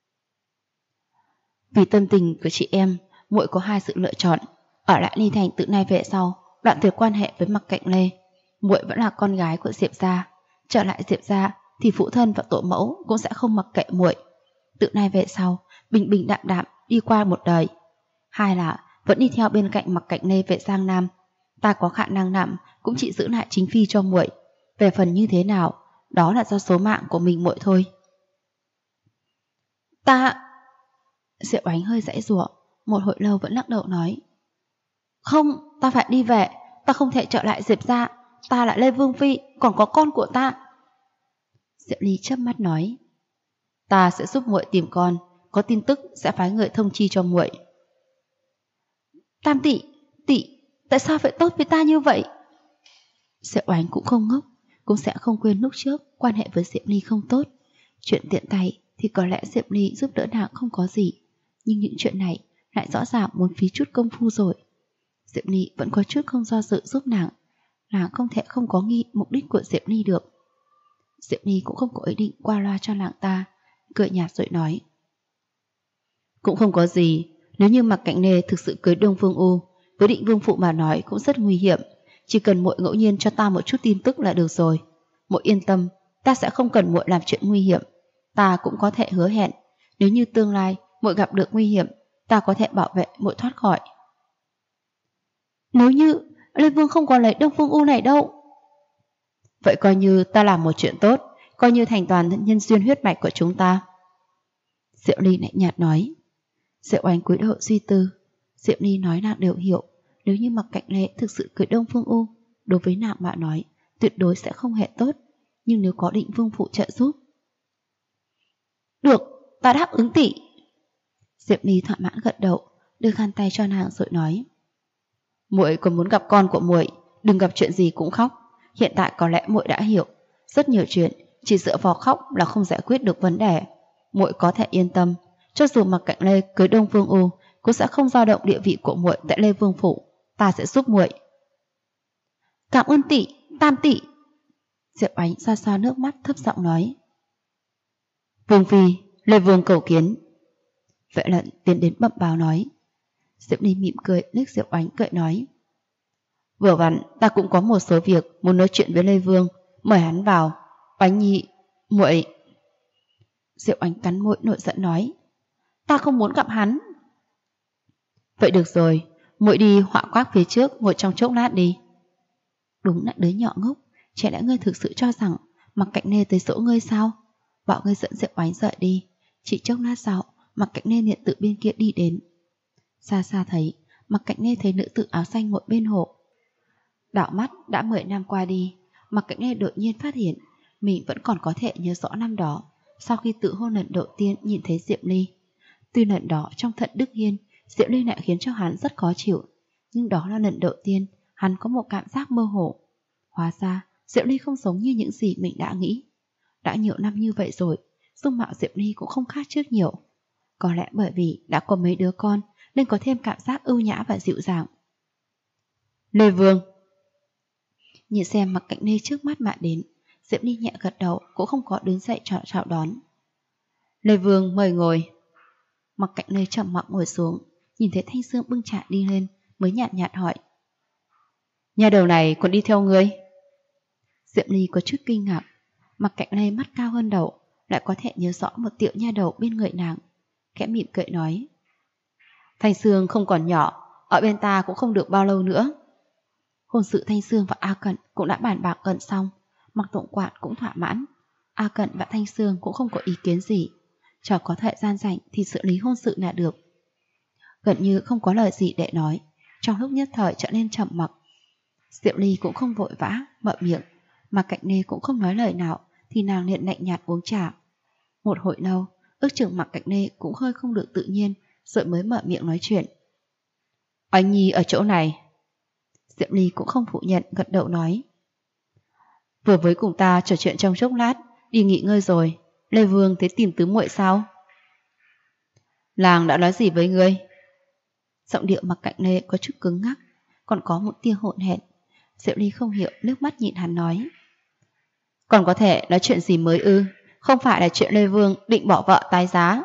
Vì tâm tình của chị em, muội có hai sự lựa chọn: ở lại Ly Thành từ nay về sau, đoạn tuyệt quan hệ với Mặc Cạnh Lê. Muội vẫn là con gái của Diệp gia, trở lại Diệp gia thì phụ thân và tổ mẫu cũng sẽ không mặc kệ muội. Từ nay về sau, bình bình đạm đạm đi qua một đời. Hai là vẫn đi theo bên cạnh Mặc Cạnh Lê về Giang Nam. Ta có khả năng nằm cũng chỉ giữ lại chính phi cho muội. Về phần như thế nào, đó là do số mạng của mình muội thôi. Ta... Diệu Oánh hơi giãy giụa, một hồi lâu vẫn lắc đầu nói: không, ta phải đi về, ta không thể trở lại Diệp gia, ta là Lê Vương phi, còn có con của ta. Diệu Ly chớp mắt nói: ta sẽ giúp muội tìm con, có tin tức sẽ phái người thông chi cho muội. Tam tỷ, tại sao phải tốt với ta như vậy? Diệu Oánh cũng không ngốc, cũng sẽ không quên lúc trước quan hệ với Diệp Ly không tốt. Chuyện tiện tay thì có lẽ Diệp Ly giúp đỡ nàng không có gì, nhưng những chuyện này lại rõ ràng muốn phí chút công phu rồi. Diệp Ly vẫn có chút không do dự giúp nàng không thể không có nghi mục đích của Diệp Ly được. Diệp Ly cũng không có ý định qua loa cho nàng ta, cười nhạt rồi nói: cũng không có gì, nếu như Mặc Cạnh Lê thực sự cưới Đông Vương U, với Định Vương phụ mà nói cũng rất nguy hiểm. Chỉ cần muội ngẫu nhiên cho ta một chút tin tức là được rồi. Muội yên tâm, ta sẽ không cần muội làm chuyện nguy hiểm. Ta cũng có thể hứa hẹn, nếu như tương lai muội gặp được nguy hiểm, ta có thể bảo vệ muội thoát khỏi. Nếu như Lê Vương không có lấy Đông Vương U này đâu. Vậy coi như ta làm một chuyện tốt, coi như thành toàn nhân duyên huyết mạch của chúng ta. Diệu Ly lạnh nhạt nói. Diệu Oánh cúi đầu suy tư. Diệu Ly nói nàng đều hiểu, nếu như Mặc Cạnh Lê thực sự cưới Đông Phương U, đối với nàng mà nói tuyệt đối sẽ không hề tốt, nhưng nếu có Định Vương phụ trợ giúp. Được, ta đáp ứng tỷ. Diệp Ly thỏa mãn gật đầu, đưa khăn tay cho nàng rồi nói: muội còn muốn gặp con của muội, đừng gặp chuyện gì cũng khóc. Hiện tại có lẽ muội đã hiểu, rất nhiều chuyện chỉ dựa vào khóc là không giải quyết được vấn đề. Muội có thể yên tâm, cho dù Mặc Cạnh Lê cưới Đông Vương U cũng sẽ không dao động địa vị của muội tại Lê Vương phủ. Ta sẽ giúp muội. Cảm ơn tỷ, Tam tỷ. Diệp Oánh xoa xoa nước mắt thấp giọng nói: Vương phi, Lê Vương cầu kiến. Vệ Lận tiến đến bẩm báo nói. Diệp Ly mỉm cười liếc Diệp Oánh cười nói: vừa vặn ta cũng có một số việc muốn nói chuyện với Lê Vương, mời hắn vào. Oánh nhi, muội. Diệp Oánh cắn môi nổi giận nói: ta không muốn gặp hắn. Vậy được rồi, muội đi họa quác phía trước ngồi trong chốc lát đi. Đúng là đứa nhỏ ngốc, trẻ đã ngươi thực sự cho rằng Mặc Cạnh Lê tới dỗ ngươi sao? Bảo ngươi dẫn Diệp Oánh rời đi. Chỉ chốc lát sau, Mặc Cạnh Lê hiện tự bên kia đi đến. Xa xa thấy, Mặc Cạnh Lê thấy nữ tử áo xanh ngồi bên hồ. Đảo mắt đã 10 năm qua đi, Mặc Cạnh Lê đột nhiên phát hiện mình vẫn còn có thể nhớ rõ năm đó, sau khi tự hôn lần đầu tiên nhìn thấy Diệp Ly. Tuy lần đó trong Thận Đức Hiên, Diệp Ly lại khiến cho hắn rất khó chịu, nhưng đó là lần đầu tiên hắn có một cảm giác mơ hồ. Hóa ra Diệp Ly không giống như những gì mình đã nghĩ. Đã nhiều năm như vậy rồi, dung mạo Diệp Ly cũng không khác trước nhiều. Có lẽ bởi vì đã có mấy đứa con nên có thêm cảm giác ưu nhã và dịu dàng. Lê Vương. Nhìn xem Mạc Cạnh Lê trước mắt mà đến, Diệp Ly nhẹ gật đầu, cũng không có đứng dậy chào đón. Lê Vương mời ngồi. Mạc Cạnh Lê chậm mặc ngồi xuống, nhìn thấy Thanh Sương bưng trà đi lên, mới nhạt nhạt hỏi. Nhà đầu này còn đi theo ngươi? Diệp Ly có chút kinh ngạc. Mạc Cạnh Lê mắt cao hơn đầu, lại có thể nhớ rõ một tiểu nha đầu bên người nàng, khẽ mỉm cười nói. Thanh Sương không còn nhỏ, ở bên ta cũng không được bao lâu nữa. Hôn sự Thanh Sương và A Cận cũng đã bàn bạc gần xong, Mạc tổng quản cũng thỏa mãn. A Cận và Thanh Sương cũng không có ý kiến gì, chỉ có thời gian rảnh thì xử lý hôn sự là được. Gần như không có lời gì để nói, trong lúc nhất thời trở nên trầm mặc. Diệp Ly cũng không vội vã mở miệng, mà Cạnh Lê cũng không nói lời nào, thì nàng liền lạnh nhạt uống trà. Một hồi lâu, ước chừng Mạc Cạnh Lê cũng hơi không được tự nhiên, rồi mới mở miệng nói chuyện. Oánh Nhi ở chỗ này. Diệp Ly cũng không phủ nhận, gật đầu nói. Vừa với cùng ta trò chuyện trong chốc lát, đi nghỉ ngơi rồi. Lê Vương thấy tìm tứ muội sao? Làng đã nói gì với ngươi? Giọng điệu Mạc Cạnh Lê có chút cứng ngắc, còn có một tia hỗn hển. Diệp Ly không hiểu, nước mắt nhìn hắn nói. Còn có thể nói chuyện gì mới ư? Không phải là chuyện Lê Vương định bỏ vợ tái giá.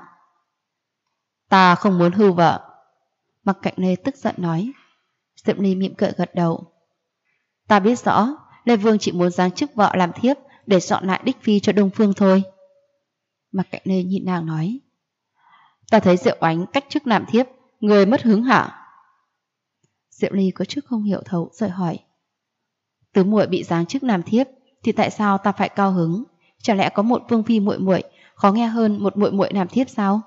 Ta không muốn hưu vợ. Mạc Cạnh Lê tức giận nói. Diệp Ly mỉm cười gật đầu. Ta biết rõ, Lê Vương chỉ muốn giáng chức vợ làm thiếp để dọn lại đích phi cho Đông Phương thôi. Mạc Cạnh Lê nhìn nàng nói. Ta thấy Diệu Ánh cách chức làm thiếp, người mất hứng hả? Diệp Ly có chút không hiểu thấu rồi hỏi. Tứ muội bị giáng chức làm thiếp thì tại sao ta phải cao hứng? Chẳng lẽ có một vương phi muội muội khó nghe hơn một muội muội làm thiếp sao?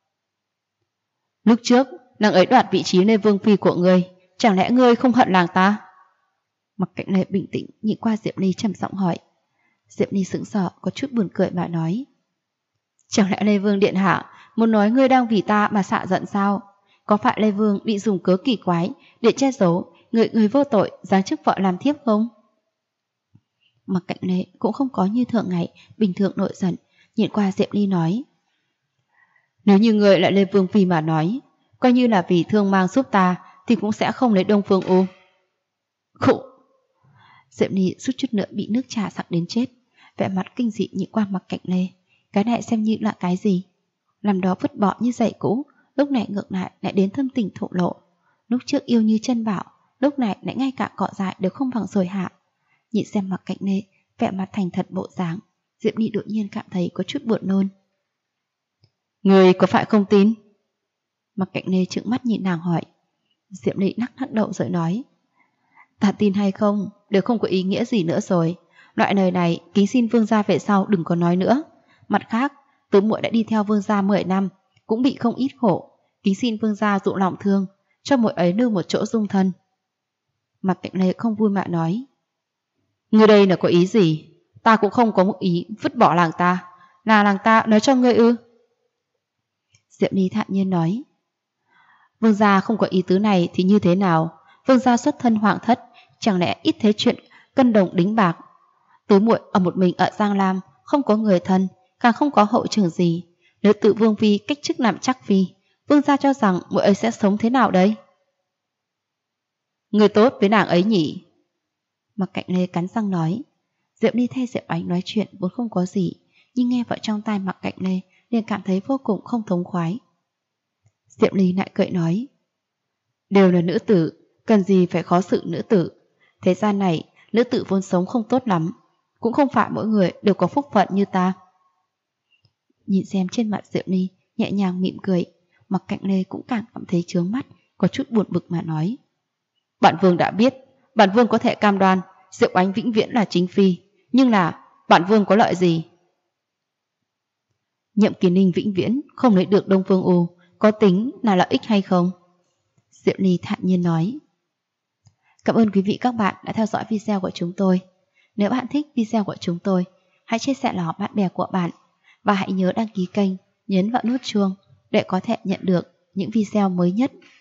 Lúc trước nàng ấy đoạt vị trí Lê Vương phi của ngươi, chẳng lẽ ngươi không hận làng ta? Mạc Cạnh Lê bình tĩnh nhìn qua Diệp Ly trầm giọng hỏi. Diệp Ly sững sờ, có chút buồn cười mà nói. Chẳng lẽ Lê Vương điện hạ muốn nói ngươi đang vì ta mà xạ giận sao? Có phải Lê Vương định dùng cớ kỳ quái để che giấu người vô tội giáng chức vợ làm thiếp không? Mạc Cạnh Lê cũng không có như thường ngày bình thường nổi giận, nhìn qua Diệp Ly nói. Nếu như ngươi là Lê Vương phi mà nói, coi như là vì thương mang giúp ta thì cũng sẽ không lấy Đông Phương U. Khụ. Diệp Ly suýt chút nữa bị nước trà sặc đến chết, vẻ mặt kinh dị nhìn qua Mạc Cạnh Lê. Cái này xem như là cái gì? Làm đó vứt bỏ như giày cũ, lúc này ngược lại đến thâm tình thổ lộ. Lúc trước yêu như chân bảo, lúc này lại ngay cả cọ dại đều không bằng rồi hạ. Nhìn xem Mạc Cạnh Lê vẻ mặt thành thật bộ dáng, Diệp Ly đột nhiên cảm thấy có chút buồn nôn. Người có phải không tin? Mạc Cạnh Lê trợn mắt nhìn nàng hỏi. Diệp Ly lắc đầu rồi nói. Ta tin hay không đều không có ý nghĩa gì nữa rồi. Loại lời này kính xin vương gia về sau đừng có nói nữa. Mặt khác, tứ muội đã đi theo vương gia 10 năm, cũng bị không ít khổ. Kính xin vương gia dụ lòng thương, cho muội ấy lưu một chỗ dung thân. Mạc Cạnh Lê không vui mà nói. Ngươi đây là có ý gì? Ta cũng không có một ý vứt bỏ làng ta. Là làng ta nói cho ngươi ư? Diệp Ly thản nhiên nói. Vương gia không có ý tứ này thì như thế nào? Vương gia xuất thân hoàng thất, chẳng lẽ ít thế chuyện cân đồng đính bạc? Tứ muội ở một mình ở Giang Lam, không có người thân, càng không có hậu trường gì. Nếu tự vương phi cách chức làm chắc phi, vương gia cho rằng muội ấy sẽ sống thế nào đây? Người tốt với nàng ấy nhỉ? Mạc Cạnh Lê cắn răng nói. Diệp Ly thay Diệp Ánh nói chuyện vốn không có gì, nhưng nghe vào trong tai Mạc Cạnh Lê liền cảm thấy vô cùng không thống khoái. Diệp Ly lại cười nói. Đều là nữ tử, cần gì phải khó xử nữ tử. Thế gian này, nữ tử vốn sống không tốt lắm, cũng không phải mỗi người đều có phúc phận như ta. Nhìn xem trên mặt Diệp Ly nhẹ nhàng mỉm cười, Mạc Cạnh Lê cũng càng cảm thấy chướng mắt, có chút buồn bực mà nói. Bản vương đã biết, bản vương có thể cam đoan Diệu Ánh vĩnh viễn là chính phi, nhưng là bản vương có lợi gì? Nhậm Kỳ Ninh vĩnh viễn không lấy được Đông Phương U, có tính là lợi ích hay không? Diệp Ly thản nhiên nói. Cảm ơn quý vị các bạn đã theo dõi video của chúng tôi. Nếu bạn thích video của chúng tôi, hãy chia sẻ nó bạn bè của bạn và hãy nhớ đăng ký kênh, nhấn vào nút chuông để có thể nhận được những video mới nhất